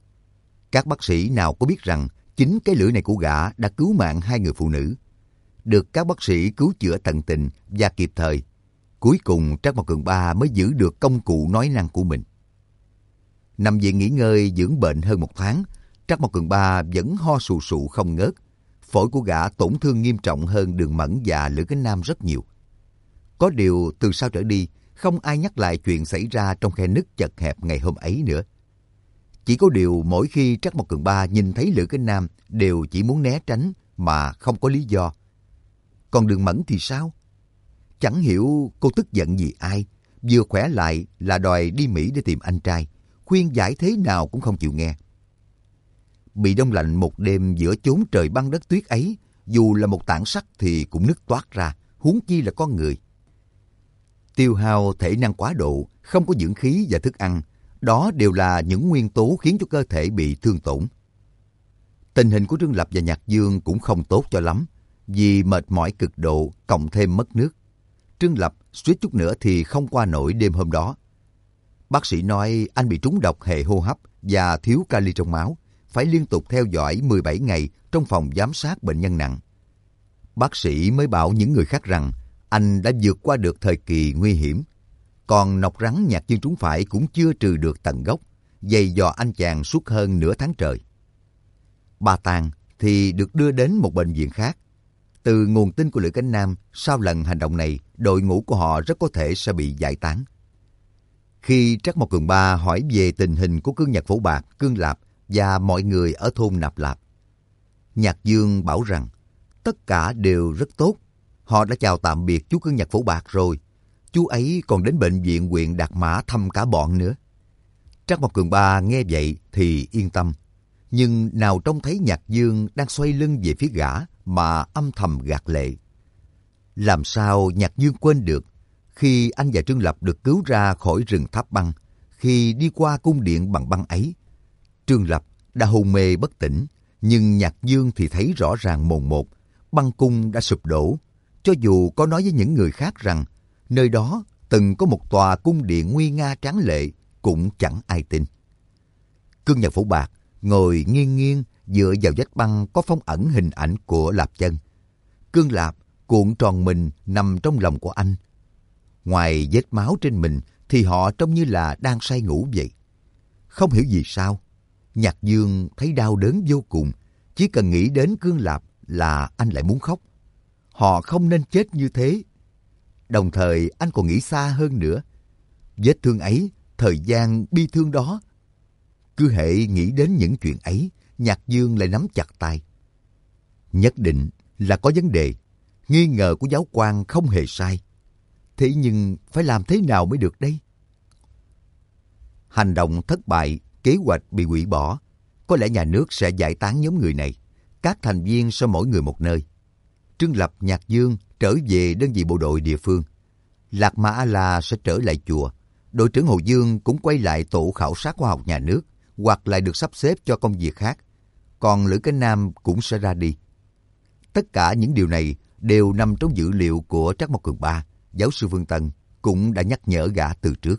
Các bác sĩ nào có biết rằng chính cái lưỡi này của gã đã cứu mạng hai người phụ nữ. Được các bác sĩ cứu chữa tận tình và kịp thời. Cuối cùng Trắc Mộc Cường Ba mới giữ được công cụ nói năng của mình. Nằm viện nghỉ ngơi dưỡng bệnh hơn một tháng, Trắc Mộc Cường Ba vẫn ho sù sụ không ngớt. Phổi của gã tổn thương nghiêm trọng hơn Đường Mẫn và Lữ Cánh Nam rất nhiều. Có điều từ sau trở đi, không ai nhắc lại chuyện xảy ra trong khe nứt chật hẹp ngày hôm ấy nữa. Chỉ có điều mỗi khi Trắc Mộc Cường Ba nhìn thấy Lữ Cánh Nam đều chỉ muốn né tránh mà không có lý do. Còn Đường Mẫn thì sao? Chẳng hiểu cô tức giận vì ai, vừa khỏe lại là đòi đi Mỹ để tìm anh trai, khuyên giải thế nào cũng không chịu nghe. Bị đông lạnh một đêm giữa chốn trời băng đất tuyết ấy, dù là một tảng sắt thì cũng nứt toát ra, huống chi là con người. Tiêu hao thể năng quá độ, không có dưỡng khí và thức ăn, đó đều là những nguyên tố khiến cho cơ thể bị thương tổn. Tình hình của Trương Lập và Nhạc Dương cũng không tốt cho lắm, vì mệt mỏi cực độ cộng thêm mất nước. Trương Lập suýt chút nữa thì không qua nổi đêm hôm đó. Bác sĩ nói anh bị trúng độc hệ hô hấp và thiếu kali trong máu, phải liên tục theo dõi mười bảy ngày trong phòng giám sát bệnh nhân nặng. Bác sĩ mới bảo những người khác rằng anh đã vượt qua được thời kỳ nguy hiểm. Còn nọc rắn Nhạc Dương trúng phải cũng chưa trừ được tận gốc, dày dò anh chàng suốt hơn nửa tháng trời. Ba Tàng thì được đưa đến một bệnh viện khác. Từ nguồn tin của Lữ Cánh Nam, sau lần hành động này, đội ngũ của họ rất có thể sẽ bị giải tán. Khi Trắc Mộc Cường Ba hỏi về tình hình của Cương Nhật Phổ Bạc, Cương Lạp và mọi người ở thôn Nạp Lạp, Nhạc Dương bảo rằng tất cả đều rất tốt. Họ đã chào tạm biệt chú Cương Nhật Phổ Bạc rồi. Chú ấy còn đến bệnh viện huyện Đạt Mã thăm cả bọn nữa. Trắc Mộc Cường Ba nghe vậy thì yên tâm. Nhưng nào trông thấy Nhạc Dương đang xoay lưng về phía gã mà âm thầm gạt lệ. Làm sao Nhạc Dương quên được khi anh và Trương Lập được cứu ra khỏi rừng Tháp Băng, khi đi qua cung điện bằng băng ấy. Trương Lập đã hôn mê bất tỉnh, nhưng Nhạc Dương thì thấy rõ ràng mồn một, băng cung đã sụp đổ. Cho dù có nói với những người khác rằng nơi đó từng có một tòa cung điện nguy nga tráng lệ, cũng chẳng ai tin. Cương Nhật Phổ Bạc ngồi nghiêng nghiêng dựa vào vách băng có phong ẩn hình ảnh của Lạp Chân. Cương Lạp cuộn tròn mình nằm trong lòng của anh. Ngoài vết máu trên mình thì họ trông như là đang say ngủ vậy. Không hiểu vì sao, Nhạc Dương thấy đau đớn vô cùng. Chỉ cần nghĩ đến Cương Lạp là anh lại muốn khóc. Họ không nên chết như thế. Đồng thời anh còn nghĩ xa hơn nữa. vết thương ấy, thời gian bi thương đó. Cứ hễ nghĩ đến những chuyện ấy, Nhạc Dương lại nắm chặt tay. Nhất định là có vấn đề, nghi ngờ của giáo quan không hề sai. Thế nhưng phải làm thế nào mới được đây? Hành động thất bại, kế hoạch bị hủy bỏ. Có lẽ nhà nước sẽ giải tán nhóm người này. Các thành viên sẽ mỗi người một nơi. Trương Lập, Nhạc Dương trở về đơn vị bộ đội địa phương. Lạc Mã A-La sẽ trở lại chùa. Đội trưởng Hồ Dương cũng quay lại tổ khảo sát khoa học nhà nước, hoặc lại được sắp xếp cho công việc khác. Còn Lữ Cái Nam cũng sẽ ra đi. Tất cả những điều này đều nằm trong dữ liệu của Trác Mộc Cường Ba. Giáo sư Vương Tân cũng đã nhắc nhở gã từ trước.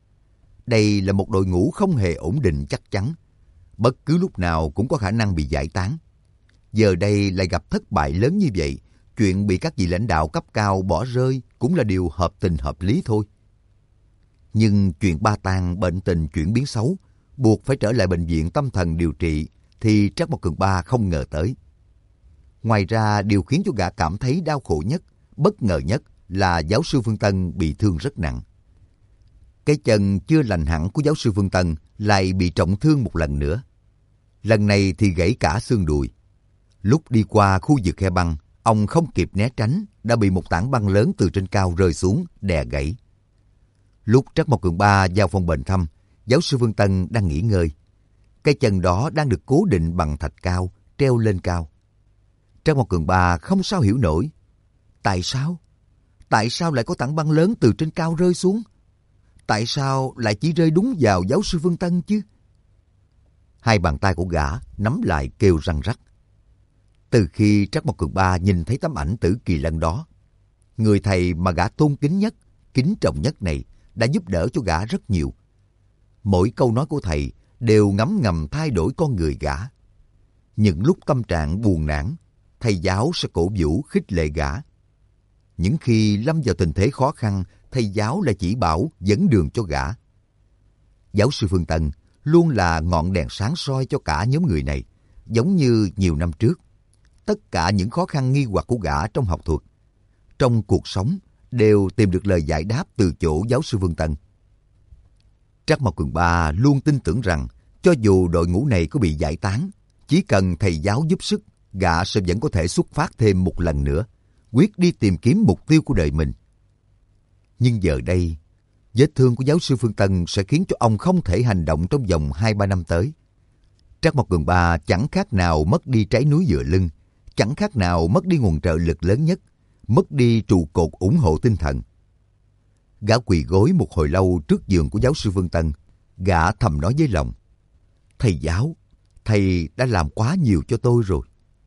Đây là một đội ngũ không hề ổn định chắc chắn. Bất cứ lúc nào cũng có khả năng bị giải tán. Giờ đây lại gặp thất bại lớn như vậy, chuyện bị các vị lãnh đạo cấp cao bỏ rơi cũng là điều hợp tình hợp lý thôi. Nhưng chuyện Ba Tang bệnh tình chuyển biến xấu, buộc phải trở lại bệnh viện tâm thần điều trị, thì Trác Mộc Cường Ba không ngờ tới. Ngoài ra, điều khiến cho gã cảm thấy đau khổ nhất, bất ngờ nhất là giáo sư Vương Tân bị thương rất nặng. Cái chân chưa lành hẳn của giáo sư Vương Tân lại bị trọng thương một lần nữa. Lần này thì gãy cả xương đùi. Lúc đi qua khu vực khe băng, ông không kịp né tránh, đã bị một tảng băng lớn từ trên cao rơi xuống, đè gãy. Lúc Trác Mộc Cường Ba vào phòng bệnh thăm, giáo sư Vương Tân đang nghỉ ngơi. Cái chân đó đang được cố định bằng thạch cao, treo lên cao. Trác Mộc Cường Ba không sao hiểu nổi. Tại sao? Tại sao lại có tảng băng lớn từ trên cao rơi xuống? Tại sao lại chỉ rơi đúng vào giáo sư Vương Tân chứ? Hai bàn tay của gã nắm lại kêu răng rắc. Từ khi Trác Mộc Cường Ba nhìn thấy tấm ảnh Tử Kỳ Lân đó, người thầy mà gã tôn kính nhất, kính trọng nhất này đã giúp đỡ cho gã rất nhiều. Mỗi câu nói của thầy đều ngấm ngầm thay đổi con người gã. Những lúc tâm trạng buồn nản, thầy giáo sẽ cổ vũ khích lệ gã. Những khi lâm vào tình thế khó khăn, thầy giáo lại chỉ bảo dẫn đường cho gã. Giáo sư Vương Tân luôn là ngọn đèn sáng soi cho cả nhóm người này, giống như nhiều năm trước. Tất cả những khó khăn nghi hoặc của gã trong học thuật, trong cuộc sống đều tìm được lời giải đáp từ chỗ giáo sư Vương Tân. Trác Mộc Cường Ba luôn tin tưởng rằng cho dù đội ngũ này có bị giải tán, chỉ cần thầy giáo giúp sức, gã sẽ vẫn có thể xuất phát thêm một lần nữa, quyết đi tìm kiếm mục tiêu của đời mình. Nhưng giờ đây, vết thương của giáo sư Phương Tân sẽ khiến cho ông không thể hành động trong vòng hai ba năm tới. Trác Mộc Cường Ba chẳng khác nào mất đi trái núi dựa lưng, chẳng khác nào mất đi nguồn trợ lực lớn nhất, mất đi trụ cột ủng hộ tinh thần. Gã quỳ gối một hồi lâu trước giường của giáo sư Vương Tân, gã thầm nói với lòng: thầy giáo, thầy đã làm quá nhiều cho tôi rồi.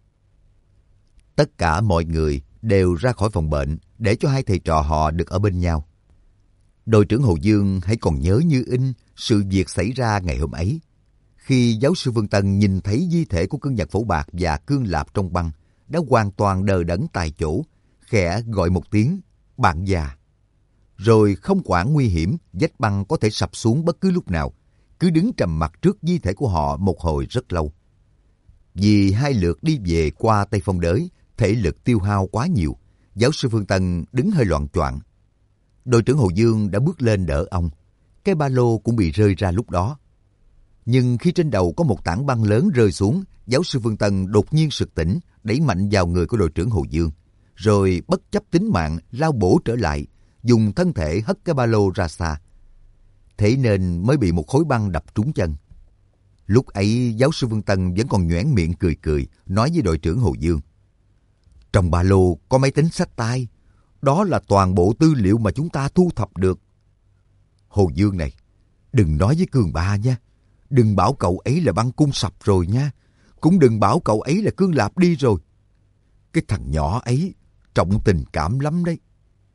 Tất cả mọi người đều ra khỏi phòng bệnh để cho hai thầy trò họ được ở bên nhau. Đội trưởng Hồ Dương hãy còn nhớ như in sự việc xảy ra ngày hôm ấy. Khi giáo sư Vương Tân nhìn thấy di thể của Cương Nhật Phổ Bạc và Cương Lạp trong băng, đã hoàn toàn đờ đẫn tại chỗ, khẽ gọi một tiếng bạn già. Rồi không quản nguy hiểm, vách băng có thể sập xuống bất cứ lúc nào, cứ đứng trầm mặc trước di thể của họ một hồi rất lâu. Vì hai lượt đi về qua Tây Phong Đới, thể lực tiêu hao quá nhiều, giáo sư Vương Tân đứng hơi loạng choạng. Đội trưởng Hồ Dương đã bước lên đỡ ông, cái ba lô cũng bị rơi ra lúc đó. Nhưng khi trên đầu có một tảng băng lớn rơi xuống, giáo sư Vương Tân đột nhiên sực tỉnh, đẩy mạnh vào người của đội trưởng Hồ Dương, rồi bất chấp tính mạng lao bổ trở lại, dùng thân thể hất cái ba lô ra xa. Thế nên mới bị một khối băng đập trúng chân. Lúc ấy giáo sư Vương Tân vẫn còn nhoẻn miệng cười cười, nói với đội trưởng Hồ Dương: trong ba lô có máy tính xách tay, đó là toàn bộ tư liệu mà chúng ta thu thập được. Hồ Dương này, đừng nói với Cường Ba nha, đừng bảo cậu ấy là băng cung sập rồi nha, cũng đừng bảo cậu ấy là Cương Lạp đi rồi. Cái thằng nhỏ ấy trọng tình cảm lắm đấy.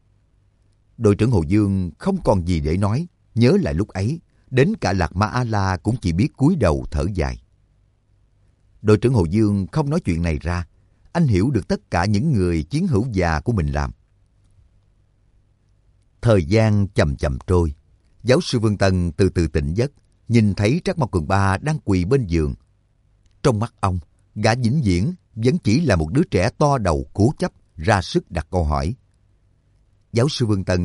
Đội trưởng Hồ Dương không còn gì để nói, nhớ lại lúc ấy, đến cả Lạc Ma A-la cũng chỉ biết cúi đầu thở dài. Đội trưởng Hồ Dương không nói chuyện này ra, anh hiểu được tất cả những người chiến hữu già của mình làm. Thời gian chậm chậm trôi, giáo sư Vương Tân từ từ tỉnh giấc, nhìn thấy Trác Mộc Cường Ba đang quỳ bên giường. Trong mắt ông, gã vĩnh viễn vẫn chỉ là một đứa trẻ to đầu cố chấp, ra sức đặt câu hỏi. Giáo sư Vương Tân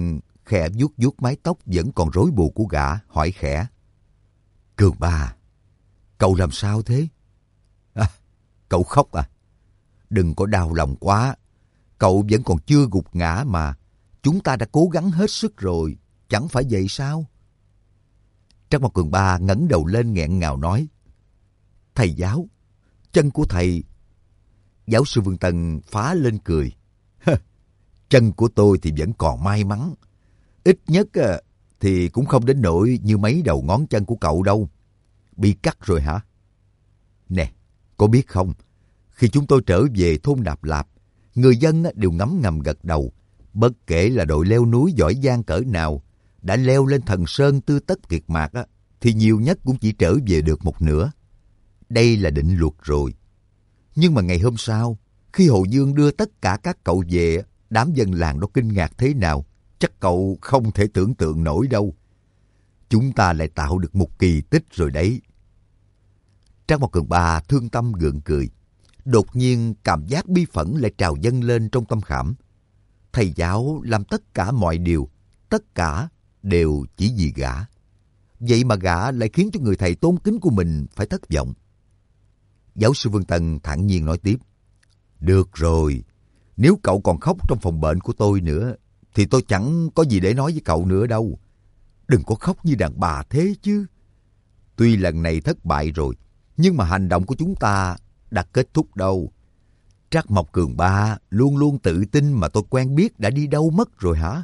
khẽ vuốt vuốt mái tóc vẫn còn rối bù của gã, hỏi khẽ. Cường Ba, cậu làm sao thế? À, cậu khóc à? Đừng có đau lòng quá. Cậu vẫn còn chưa gục ngã mà. Chúng ta đã cố gắng hết sức rồi. Chẳng phải vậy sao? Trắc Mộc Cường Ba ngẩng đầu lên nghẹn ngào nói. Thầy giáo, chân của thầy... Giáo sư Vương Tân phá lên cười. Chân của tôi thì vẫn còn may mắn. Ít nhất thì cũng không đến nỗi như mấy đầu ngón chân của cậu đâu. Bị cắt rồi hả? Nè, có biết không? Khi chúng tôi trở về thôn Đạp Lạp, người dân đều ngấm ngầm gật đầu. Bất kể là đội leo núi giỏi giang cỡ nào, đã leo lên Thần Sơn Tư Tất Kiệt Mạc á, thì nhiều nhất cũng chỉ trở về được một nửa. Đây là định luật rồi. Nhưng mà ngày hôm sau, khi Hồ Dương đưa tất cả các cậu về, đám dân làng đó kinh ngạc thế nào, chắc cậu không thể tưởng tượng nổi đâu. Chúng ta lại tạo được một kỳ tích rồi đấy. Trác Mộc Cường Ba thương tâm gượng cười. Đột nhiên cảm giác bi phẫn lại trào dâng lên trong tâm khảm. Thầy giáo làm tất cả mọi điều, tất cả đều chỉ vì gã. Vậy mà gã lại khiến cho người thầy tôn kính của mình phải thất vọng. Giáo sư Vương Tân thản nhiên nói tiếp. Được rồi, nếu cậu còn khóc trong phòng bệnh của tôi nữa, thì tôi chẳng có gì để nói với cậu nữa đâu. Đừng có khóc như đàn bà thế chứ. Tuy lần này thất bại rồi, nhưng mà hành động của chúng ta đã kết thúc đâu. Trác Mộc Cường Ba luôn luôn tự tin mà tôi quen biết đã đi đâu mất rồi hả?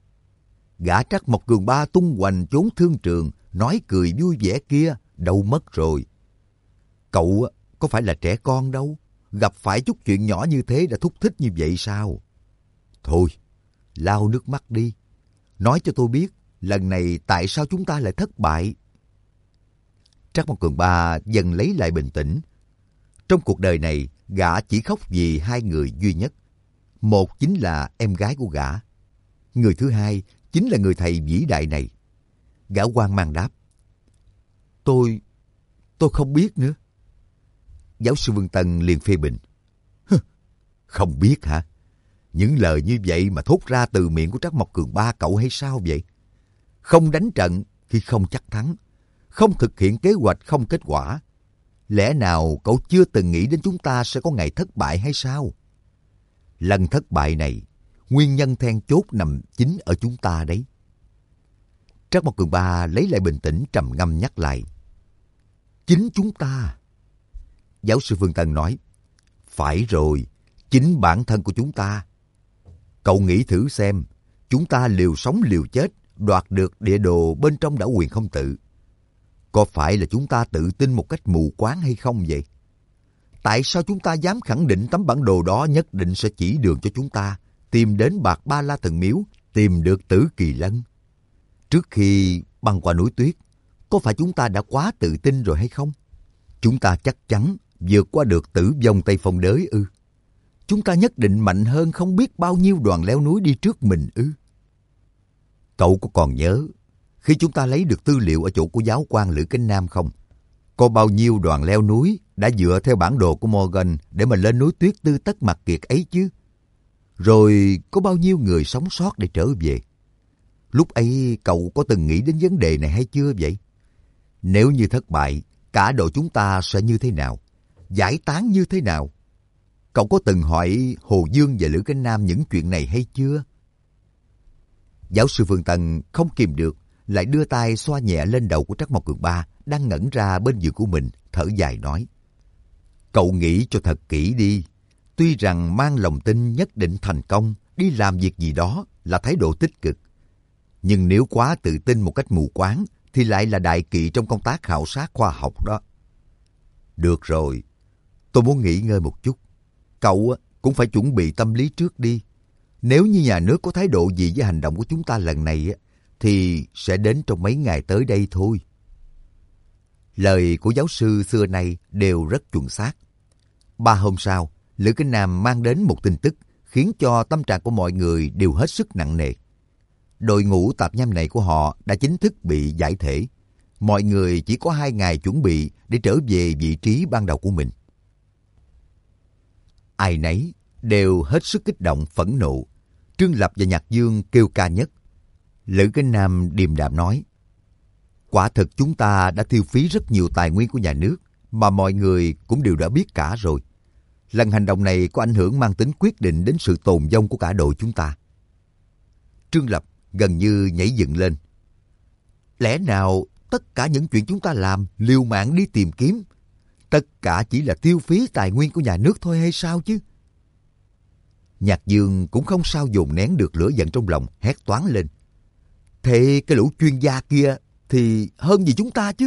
Gã Trác Mộc Cường Ba tung hoành chốn thương trường, nói cười vui vẻ kia, đâu mất rồi. Cậu có phải là trẻ con đâu, gặp phải chút chuyện nhỏ như thế đã thúc thích như vậy sao? Thôi, lau nước mắt đi. Nói cho tôi biết, lần này tại sao chúng ta lại thất bại? Trác Mộc Cường Ba dần lấy lại bình tĩnh. Trong cuộc đời này, gã chỉ khóc vì hai người duy nhất. Một chính là em gái của gã. Người thứ hai chính là người thầy vĩ đại này. Gã hoang mang đáp. Tôi... tôi không biết nữa. Giáo sư Vương Tân liền phê bình. Không biết hả? Những lời như vậy mà thốt ra từ miệng của Trác Mộc Cường Ba cậu hay sao vậy? Không đánh trận khi không chắc thắng. Không thực hiện kế hoạch không kết quả. Lẽ nào cậu chưa từng nghĩ đến chúng ta sẽ có ngày thất bại hay sao? Lần thất bại này, nguyên nhân then chốt nằm chính ở chúng ta đấy. Trác Mộc Cường Ba lấy lại bình tĩnh trầm ngâm nhắc lại. Chính chúng ta. Giáo sư Vương Tân nói. Phải rồi, chính bản thân của chúng ta. Cậu nghĩ thử xem, chúng ta liều sống liều chết, đoạt được địa đồ bên trong đảo Huyền Không Tự. Có phải là chúng ta tự tin một cách mù quáng hay không vậy? Tại sao chúng ta dám khẳng định tấm bản đồ đó nhất định sẽ chỉ đường cho chúng ta tìm đến Bạc Ba La Thần Miếu, tìm được Tử Kỳ Lân? Trước khi băng qua núi tuyết, có phải chúng ta đã quá tự tin rồi hay không? Chúng ta chắc chắn vượt qua được Tử Vong Tây Phong Đới ư? Chúng ta nhất định mạnh hơn không biết bao nhiêu đoàn leo núi đi trước mình ư? Cậu có còn nhớ khi chúng ta lấy được tư liệu ở chỗ của giáo quan Lữ Cánh Nam không? Có bao nhiêu đoàn leo núi đã dựa theo bản đồ của Morgan để mà lên núi tuyết Tư Tất Mạc Kiệt ấy chứ? Rồi có bao nhiêu người sống sót để trở về? Lúc ấy cậu có từng nghĩ đến vấn đề này hay chưa vậy? Nếu như thất bại, cả đội chúng ta sẽ như thế nào? Giải tán như thế nào? Cậu có từng hỏi Hồ Dương và Lữ Cánh Nam những chuyện này hay chưa? Giáo sư Vương Tân không kìm được, lại đưa tay xoa nhẹ lên đầu của Trác Mộc Cường Ba đang ngẩn ra bên giường của mình, thở dài nói. Cậu nghĩ cho thật kỹ đi. Tuy rằng mang lòng tin nhất định thành công, đi làm việc gì đó là thái độ tích cực. Nhưng nếu quá tự tin một cách mù quáng, thì lại là đại kỵ trong công tác khảo sát khoa học đó. Được rồi, tôi muốn nghỉ ngơi một chút. Cậu cũng phải chuẩn bị tâm lý trước đi. Nếu như nhà nước có thái độ gì với hành động của chúng ta lần này, thì sẽ đến trong mấy ngày tới đây thôi. Lời của giáo sư xưa nay đều rất chuẩn xác. Ba hôm sau, Lữ Cánh Nam mang đến một tin tức khiến cho tâm trạng của mọi người đều hết sức nặng nề. Đội ngũ tạp nham này của họ đã chính thức bị giải thể. Mọi người chỉ có hai ngày chuẩn bị để trở về vị trí ban đầu của mình. Ai nấy đều hết sức kích động, phẫn nộ. Trương Lập và Nhạc Dương kêu ca nhất. Lữ Cái Nam điềm đạm nói, quả thực chúng ta đã tiêu phí rất nhiều tài nguyên của nhà nước mà mọi người cũng đều đã biết cả rồi. Lần hành động này có ảnh hưởng mang tính quyết định đến sự tồn vong của cả đội chúng ta. Trương Lập gần như nhảy dựng lên. Lẽ nào tất cả những chuyện chúng ta làm, liều mạng đi tìm kiếm, tất cả chỉ là tiêu phí tài nguyên của nhà nước thôi hay sao chứ? Nhạc Dương cũng không sao dồn nén được lửa giận trong lòng, hét toáng lên. Thế cái lũ chuyên gia kia thì hơn gì chúng ta chứ?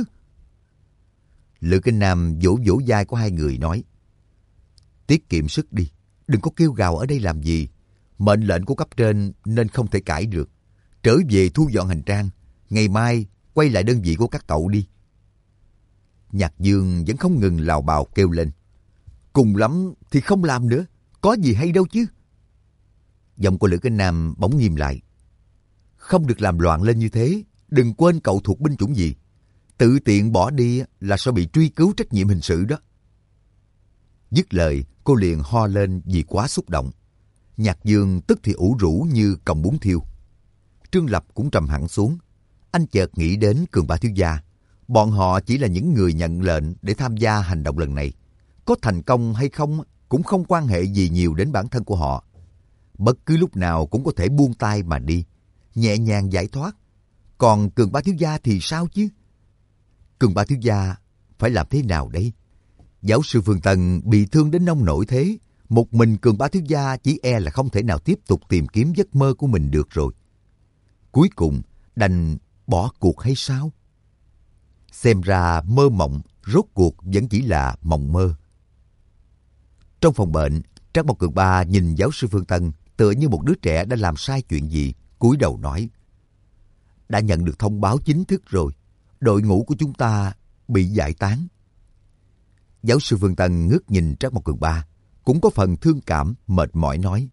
Lữ Kinh Nam vỗ vỗ vai của hai người nói, tiết kiệm sức đi, đừng có kêu gào ở đây làm gì. Mệnh lệnh của cấp trên nên không thể cãi được. Trở về thu dọn hành trang, ngày mai quay lại đơn vị của các cậu đi. Nhạc Dương vẫn không ngừng lào bào kêu lên, cùng lắm thì không làm nữa, có gì hay đâu chứ. Giọng của Lữ Kinh Nam bỗng nghiêm lại. Không được làm loạn lên như thế, đừng quên cậu thuộc binh chủng gì. Tự tiện bỏ đi là sẽ bị truy cứu trách nhiệm hình sự đó. Dứt lời, cô liền ho lên vì quá xúc động. Nhạc Dương tức thì ủ rũ như còng bún thiêu. Trương Lập cũng trầm hẳn xuống. Anh chợt nghĩ đến Cường Ba thiếu gia. Bọn họ chỉ là những người nhận lệnh để tham gia hành động lần này. Có thành công hay không cũng không quan hệ gì nhiều đến bản thân của họ. Bất cứ lúc nào cũng có thể buông tay mà đi, nhẹ nhàng giải thoát. Còn Cường Ba thiếu gia thì sao chứ? Cường Ba thiếu gia phải làm thế nào đây? Giáo sư Phương Tân bị thương đến nông nổi thế, một mình Cường Ba thiếu gia chỉ e là không thể nào tiếp tục tìm kiếm giấc mơ của mình được rồi. Cuối cùng đành bỏ cuộc hay sao? Xem ra mơ mộng rốt cuộc vẫn chỉ là mộng mơ. Trong phòng bệnh, Trác Mộc Cường Ba nhìn giáo sư Phương Tân tựa như một đứa trẻ đã làm sai chuyện gì, cúi đầu nói: đã nhận được thông báo chính thức rồi, đội ngũ của chúng ta bị giải tán. Giáo sư Phương Tân ngước nhìn Trác Mộc Cường Ba, cũng có phần thương cảm, mệt mỏi nói: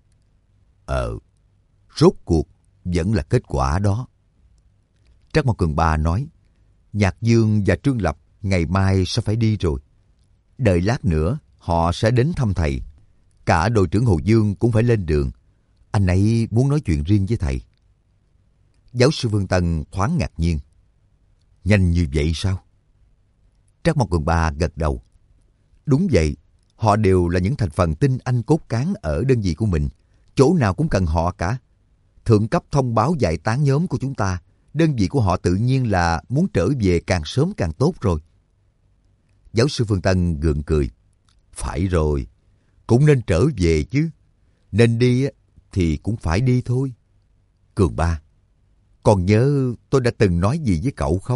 Ờ, rốt cuộc vẫn là kết quả đó. Trác Mộc Cường Ba nói: Nhạc Dương và Trương Lập ngày mai sẽ phải đi rồi. Đợi lát nữa họ sẽ đến thăm thầy. Cả đội trưởng Hồ Dương cũng phải lên đường. Anh ấy muốn nói chuyện riêng với thầy. Giáo sư Phương Tân thoáng ngạc nhiên. Nhanh như vậy sao? Trác Mộc Cường Ba gật đầu. Đúng vậy, họ đều là những thành phần tinh anh cốt cán ở đơn vị của mình. Chỗ nào cũng cần họ cả. Thượng cấp thông báo giải tán nhóm của chúng ta, đơn vị của họ tự nhiên là muốn trở về càng sớm càng tốt rồi. Giáo sư Phương Tân gượng cười. Phải rồi, cũng nên trở về chứ. Nên đi thì cũng phải đi thôi. Cường Ba, còn nhớ tôi đã từng nói gì với cậu không?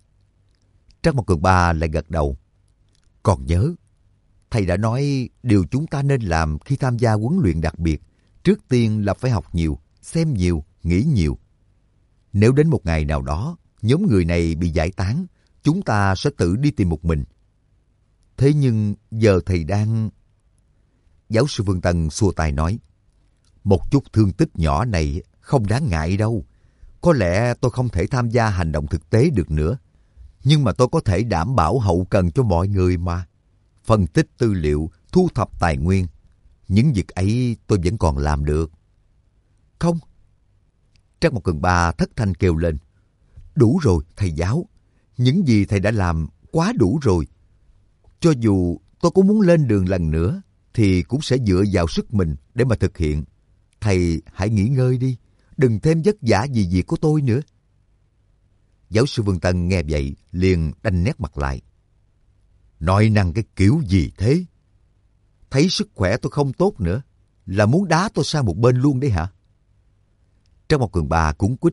Trác Mộc Cường Ba lại gật đầu. Còn nhớ, thầy đã nói điều chúng ta nên làm khi tham gia huấn luyện đặc biệt, trước tiên là phải học nhiều, xem nhiều, nghĩ nhiều. Nếu đến một ngày nào đó, nhóm người này bị giải tán, chúng ta sẽ tự đi tìm một mình. Thế nhưng giờ thầy đang... Giáo sư Phương Tân xua tay nói: một chút thương tích nhỏ này không đáng ngại đâu. Có lẽ tôi không thể tham gia hành động thực tế được nữa, nhưng mà tôi có thể đảm bảo hậu cần cho mọi người mà. Phân tích tư liệu, thu thập tài nguyên, những việc ấy tôi vẫn còn làm được. Không. Trác Mộc Cường Ba thất thanh kêu lên. Đủ rồi thầy giáo, những gì thầy đã làm quá đủ rồi. Cho dù tôi có muốn lên đường lần nữa, thì cũng sẽ dựa vào sức mình để mà thực hiện. Thầy hãy nghỉ ngơi đi, đừng thêm vất vả gì việc của tôi nữa. Giáo sư Vương Tân nghe vậy, liền đanh nét mặt lại. Nói năng cái kiểu gì thế? Thấy sức khỏe tôi không tốt nữa, là muốn đá tôi sang một bên luôn đấy hả? Trác Mộc Cường Ba cuống quýt.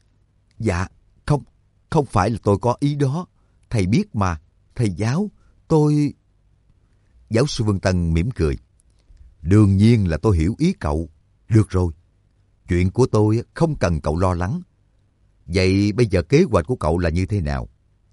Dạ, không, không phải là tôi có ý đó. Thầy biết mà, thầy giáo, tôi... Giáo sư Vương Tân mỉm cười. Đương nhiên là tôi hiểu ý cậu. Được rồi, chuyện của tôi không cần cậu lo lắng. Vậy bây giờ kế hoạch của cậu là như thế nào?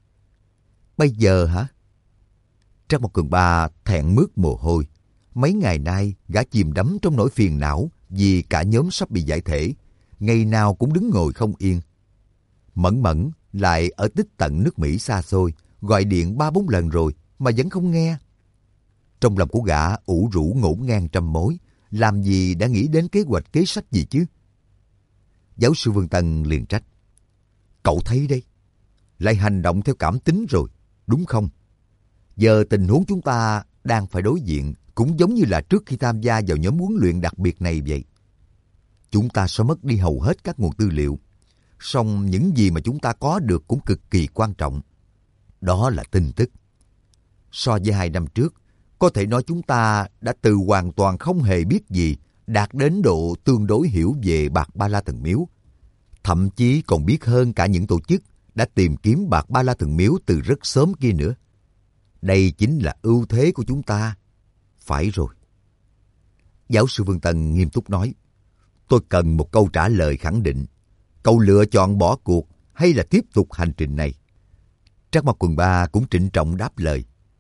Bây giờ hả? Trác Mộc Cường Ba thẹn mướt mồ hôi. Mấy ngày nay gã chìm đắm trong nỗi phiền não vì cả nhóm sắp bị giải thể. Ngày nào cũng đứng ngồi không yên. Mẫn Mẫn lại ở tích tận nước Mỹ xa xôi, gọi điện ba bốn lần rồi mà vẫn không nghe. Trong lòng của gã ủ rũ ngổn ngang trăm mối, làm gì đã nghĩ đến kế hoạch kế sách gì chứ? Giáo sư Vương Tân liền trách. Cậu thấy đấy, lại hành động theo cảm tính rồi, đúng không? Giờ tình huống chúng ta đang phải đối diện cũng giống như là trước khi tham gia vào nhóm huấn luyện đặc biệt này vậy. Chúng ta sẽ mất đi hầu hết các nguồn tư liệu. Song những gì mà chúng ta có được cũng cực kỳ quan trọng. Đó là tin tức. So với hai năm trước, có thể nói chúng ta đã từ hoàn toàn không hề biết gì đạt đến độ tương đối hiểu về Bạc Ba La Thần Miếu. Thậm chí còn biết hơn cả những tổ chức đã tìm kiếm Bạc Ba La Thần Miếu từ rất sớm kia nữa. Đây chính là ưu thế của chúng ta. Phải rồi. Giáo sư Vương Tân nghiêm túc nói. Tôi cần một câu trả lời khẳng định. Cậu lựa chọn bỏ cuộc hay là tiếp tục hành trình này? Trác Mộc Quần Ba cũng trịnh trọng đáp lời.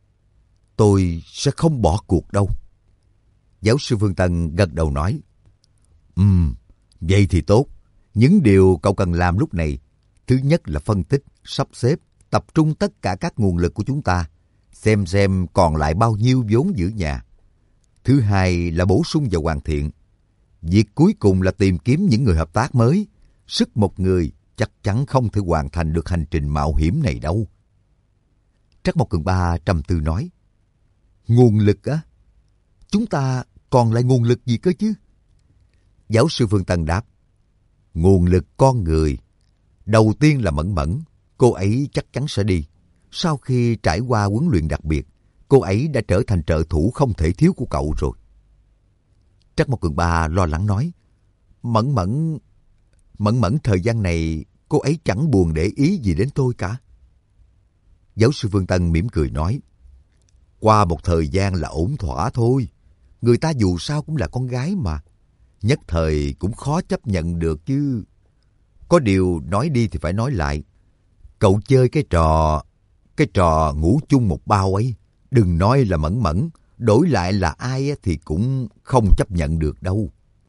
Tôi sẽ không bỏ cuộc đâu. Giáo sư Vương Tân gật đầu nói. Ừm, vậy thì tốt. Những điều cậu cần làm lúc này, thứ nhất là phân tích, sắp xếp, tập trung tất cả các nguồn lực của chúng ta, xem xem còn lại bao nhiêu vốn giữ nhà. Thứ hai là bổ sung và hoàn thiện. Việc cuối cùng là tìm kiếm những người hợp tác mới. Sức một người chắc chắn không thể hoàn thành được hành trình mạo hiểm này đâu. Trác Mộc Cường Ba trầm tư nói. Nguồn lực á? Chúng ta còn lại nguồn lực gì cơ chứ? Giáo sư Vương Tân đáp. Nguồn lực con người. Đầu tiên là Mẫn Mẫn. Cô ấy chắc chắn sẽ đi. Sau khi trải qua huấn luyện đặc biệt, cô ấy đã trở thành trợ thủ không thể thiếu của cậu rồi. Trác Mộc Cường Ba lo lắng nói. Mẫn Mẫn... Mẫn Mẫn thời gian này cô ấy chẳng buồn để ý gì đến tôi cả. Giáo sư Vương Tân mỉm cười nói. Qua một thời gian là ổn thỏa thôi. Người ta dù sao cũng là con gái mà. Nhất thời cũng khó chấp nhận được chứ. Có điều nói đi thì phải nói lại. Cậu chơi cái trò... Cái trò ngủ chung một bao ấy. Đừng nói là Mẫn Mẫn. Đổi lại là ai thì cũng không chấp nhận được đâu.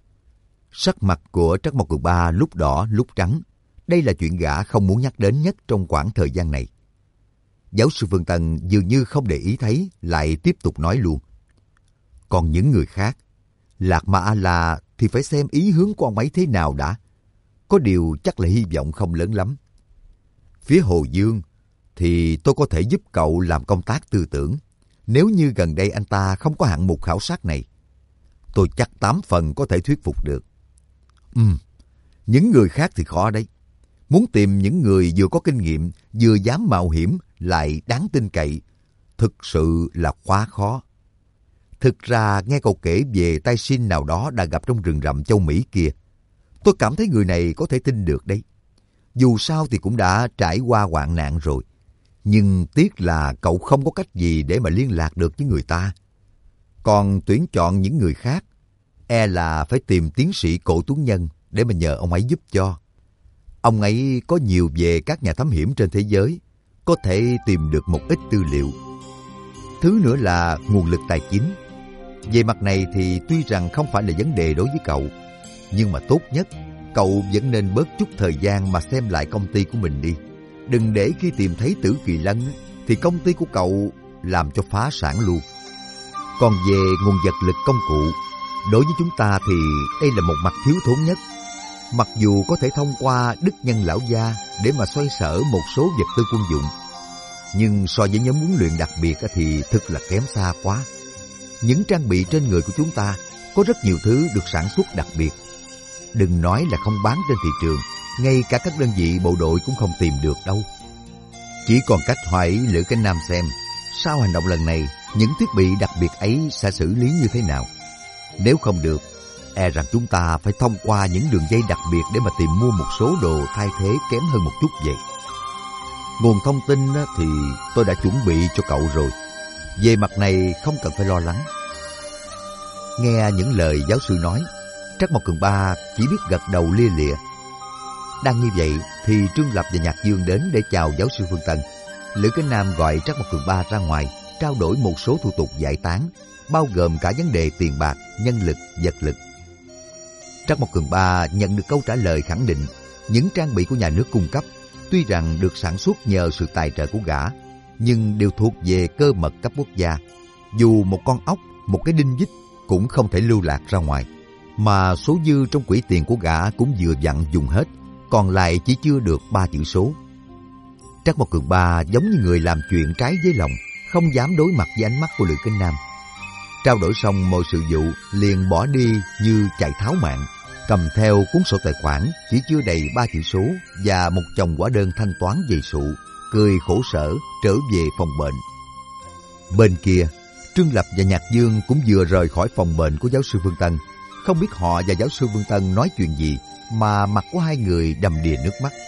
Sắc mặt của Trác Mộc Cường Ba lúc đỏ lúc trắng. Đây là chuyện gã không muốn nhắc đến nhất trong khoảng thời gian này. Giáo sư Vương Tân dường như không để ý thấy, lại tiếp tục nói luôn. Còn những người khác, Lạc Ma A-la thì phải xem ý hướng của ông ấy thế nào đã. Có điều chắc là hy vọng không lớn lắm. Phía Hồ Dương thì tôi có thể giúp cậu làm công tác tư tưởng. Nếu như gần đây anh ta không có hạng mục khảo sát này, tôi chắc tám phần có thể thuyết phục được. Ừm, những người khác thì khó đấy. Muốn tìm những người vừa có kinh nghiệm, vừa dám mạo hiểm, lại đáng tin cậy, thực sự là quá khó. Thực ra, nghe cậu kể về tay sinh nào đó đã gặp trong rừng rậm châu Mỹ kia, tôi cảm thấy người này có thể tin được đấy. Dù sao thì cũng đã trải qua hoạn nạn rồi. Nhưng tiếc là cậu không có cách gì để mà liên lạc được với người ta. Còn tuyển chọn những người khác, e là phải tìm tiến sĩ Cổ Tuấn Nhân để mà nhờ ông ấy giúp cho. Ông ấy có nhiều về các nhà thám hiểm trên thế giới, có thể tìm được một ít tư liệu. Thứ nữa là nguồn lực tài chính. Về mặt này thì tuy rằng không phải là vấn đề đối với cậu, nhưng mà tốt nhất, cậu vẫn nên bớt chút thời gian mà xem lại công ty của mình đi. Đừng để khi tìm thấy Tử Kỳ Lân thì công ty của cậu làm cho phá sản luôn. Còn về nguồn vật lực công cụ, đối với chúng ta thì đây là một mặt thiếu thốn nhất. Mặc dù có thể thông qua Đức Nhân Lão Gia để mà xoay sở một số vật tư quân dụng, nhưng so với nhóm huấn luyện đặc biệt thì thực là kém xa quá. Những trang bị trên người của chúng ta có rất nhiều thứ được sản xuất đặc biệt. Đừng nói là không bán trên thị trường, ngay cả các đơn vị bộ đội cũng không tìm được đâu. Chỉ còn cách hỏi Lữ Cảnh Nam xem, sau hành động lần này, những thiết bị đặc biệt ấy sẽ xử lý như thế nào. Nếu không được, e rằng chúng ta phải thông qua những đường dây đặc biệt để mà tìm mua một số đồ thay thế kém hơn một chút vậy. Nguồn thông tin thì tôi đã chuẩn bị cho cậu rồi. Về mặt này không cần phải lo lắng. Nghe những lời giáo sư nói, Trác Mộc Cường Ba chỉ biết gật đầu lia lịa. Đang như vậy thì Trương Lập và Nhạc Dương đến để chào giáo sư Phương Tân. Lữ Cảnh Nam gọi Trác Mộc Cường Ba ra ngoài, trao đổi một số thủ tục giải tán, bao gồm cả vấn đề tiền bạc, nhân lực, vật lực. Trác Mộc Cường Ba nhận được câu trả lời khẳng định, những trang bị của nhà nước cung cấp, tuy rằng được sản xuất nhờ sự tài trợ của gã, nhưng đều thuộc về cơ mật cấp quốc gia. Dù một con ốc, một cái đinh vít cũng không thể lưu lạc ra ngoài. mà số dư trong quỹ tiền của gã cũng vừa vặn dùng hết, còn lại chỉ chưa được ba chữ số. Trắc Mộc Cường Ba giống như người làm chuyện trái với lòng, không dám đối mặt với ánh mắt của Lữ Kính Nam. Trao đổi xong mọi sự vụ, liền bỏ đi như chạy tháo mạng, cầm theo cuốn sổ tài khoản chỉ chưa đầy ba chữ số và một chồng hóa đơn thanh toán dày sụ, cười khổ sở trở về phòng bệnh. Bên kia, Trương Lập và Nhạc Dương cũng vừa rời khỏi phòng bệnh của giáo sư Vương Tân. Không biết họ và giáo sư Vương Tân nói chuyện gì mà mặt của hai người đầm đìa nước mắt.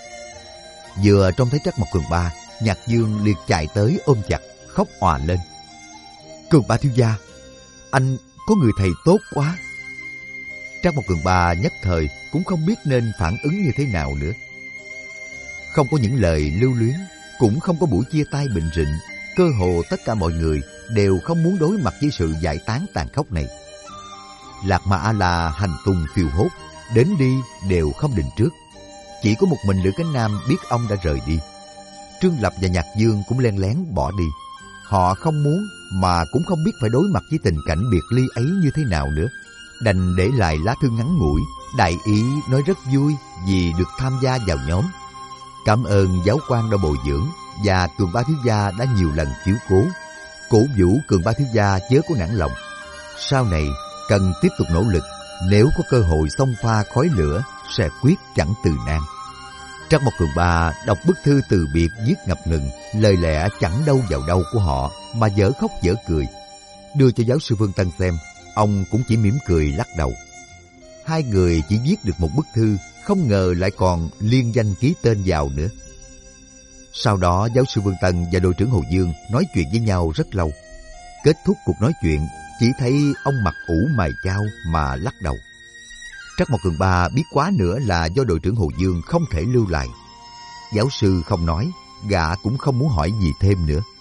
Vừa trông thấy Trắc Mộc Cường Ba, Nhạc Dương liền chạy tới ôm chặt, khóc òa lên. Cường Ba thiếu gia, anh có người thầy tốt quá. Trắc Mộc Cường Ba nhất thời cũng không biết nên phản ứng như thế nào nữa. Không có những lời lưu luyến, cũng không có buổi chia tay bình rịnh. Cơ hồ tất cả mọi người đều không muốn đối mặt với sự giải tán tàn khốc này. Lạc Ma A-la hành tung phiêu hốt, đến đi đều không định trước. Chỉ có một mình Lữ Kính Nam biết ông đã rời đi. Trương Lập và Nhạc Dương cũng len lén bỏ đi. Họ không muốn mà cũng không biết phải đối mặt với tình cảnh biệt ly ấy như thế nào nữa. Đành để lại lá thư ngắn ngủi, đại ý nói rất vui vì được tham gia vào nhóm. Cảm ơn giáo quan đã bồi dưỡng và Cường Ba thiếu gia đã nhiều lần chiếu cố. Cổ vũ Cường Ba thiếu gia chớ có nản lòng. Sau này cần tiếp tục nỗ lực, nếu có cơ hội xông pha khói lửa sẽ quyết chẳng từ nan. Trắc Mộc Cường Ba đọc bức thư từ biệt viết ngập ngừng, lời lẽ chẳng đâu vào đâu của họ mà dở khóc dở cười. Đưa cho giáo sư Vương Tân xem, ông cũng chỉ mỉm cười lắc đầu. Hai người chỉ viết được một bức thư, không ngờ lại còn liên danh ký tên vào nữa. Sau đó giáo sư Vương Tân và đội trưởng Hồ Dương nói chuyện với nhau rất lâu. Kết thúc cuộc nói chuyện, chỉ thấy ông mặt ủ mày chao mà lắc đầu. Trắc Mộc Cường Ba biết quá nữa là do đội trưởng Hồ Dương không thể lưu lại. Giáo sư không nói, gã cũng không muốn hỏi gì thêm nữa.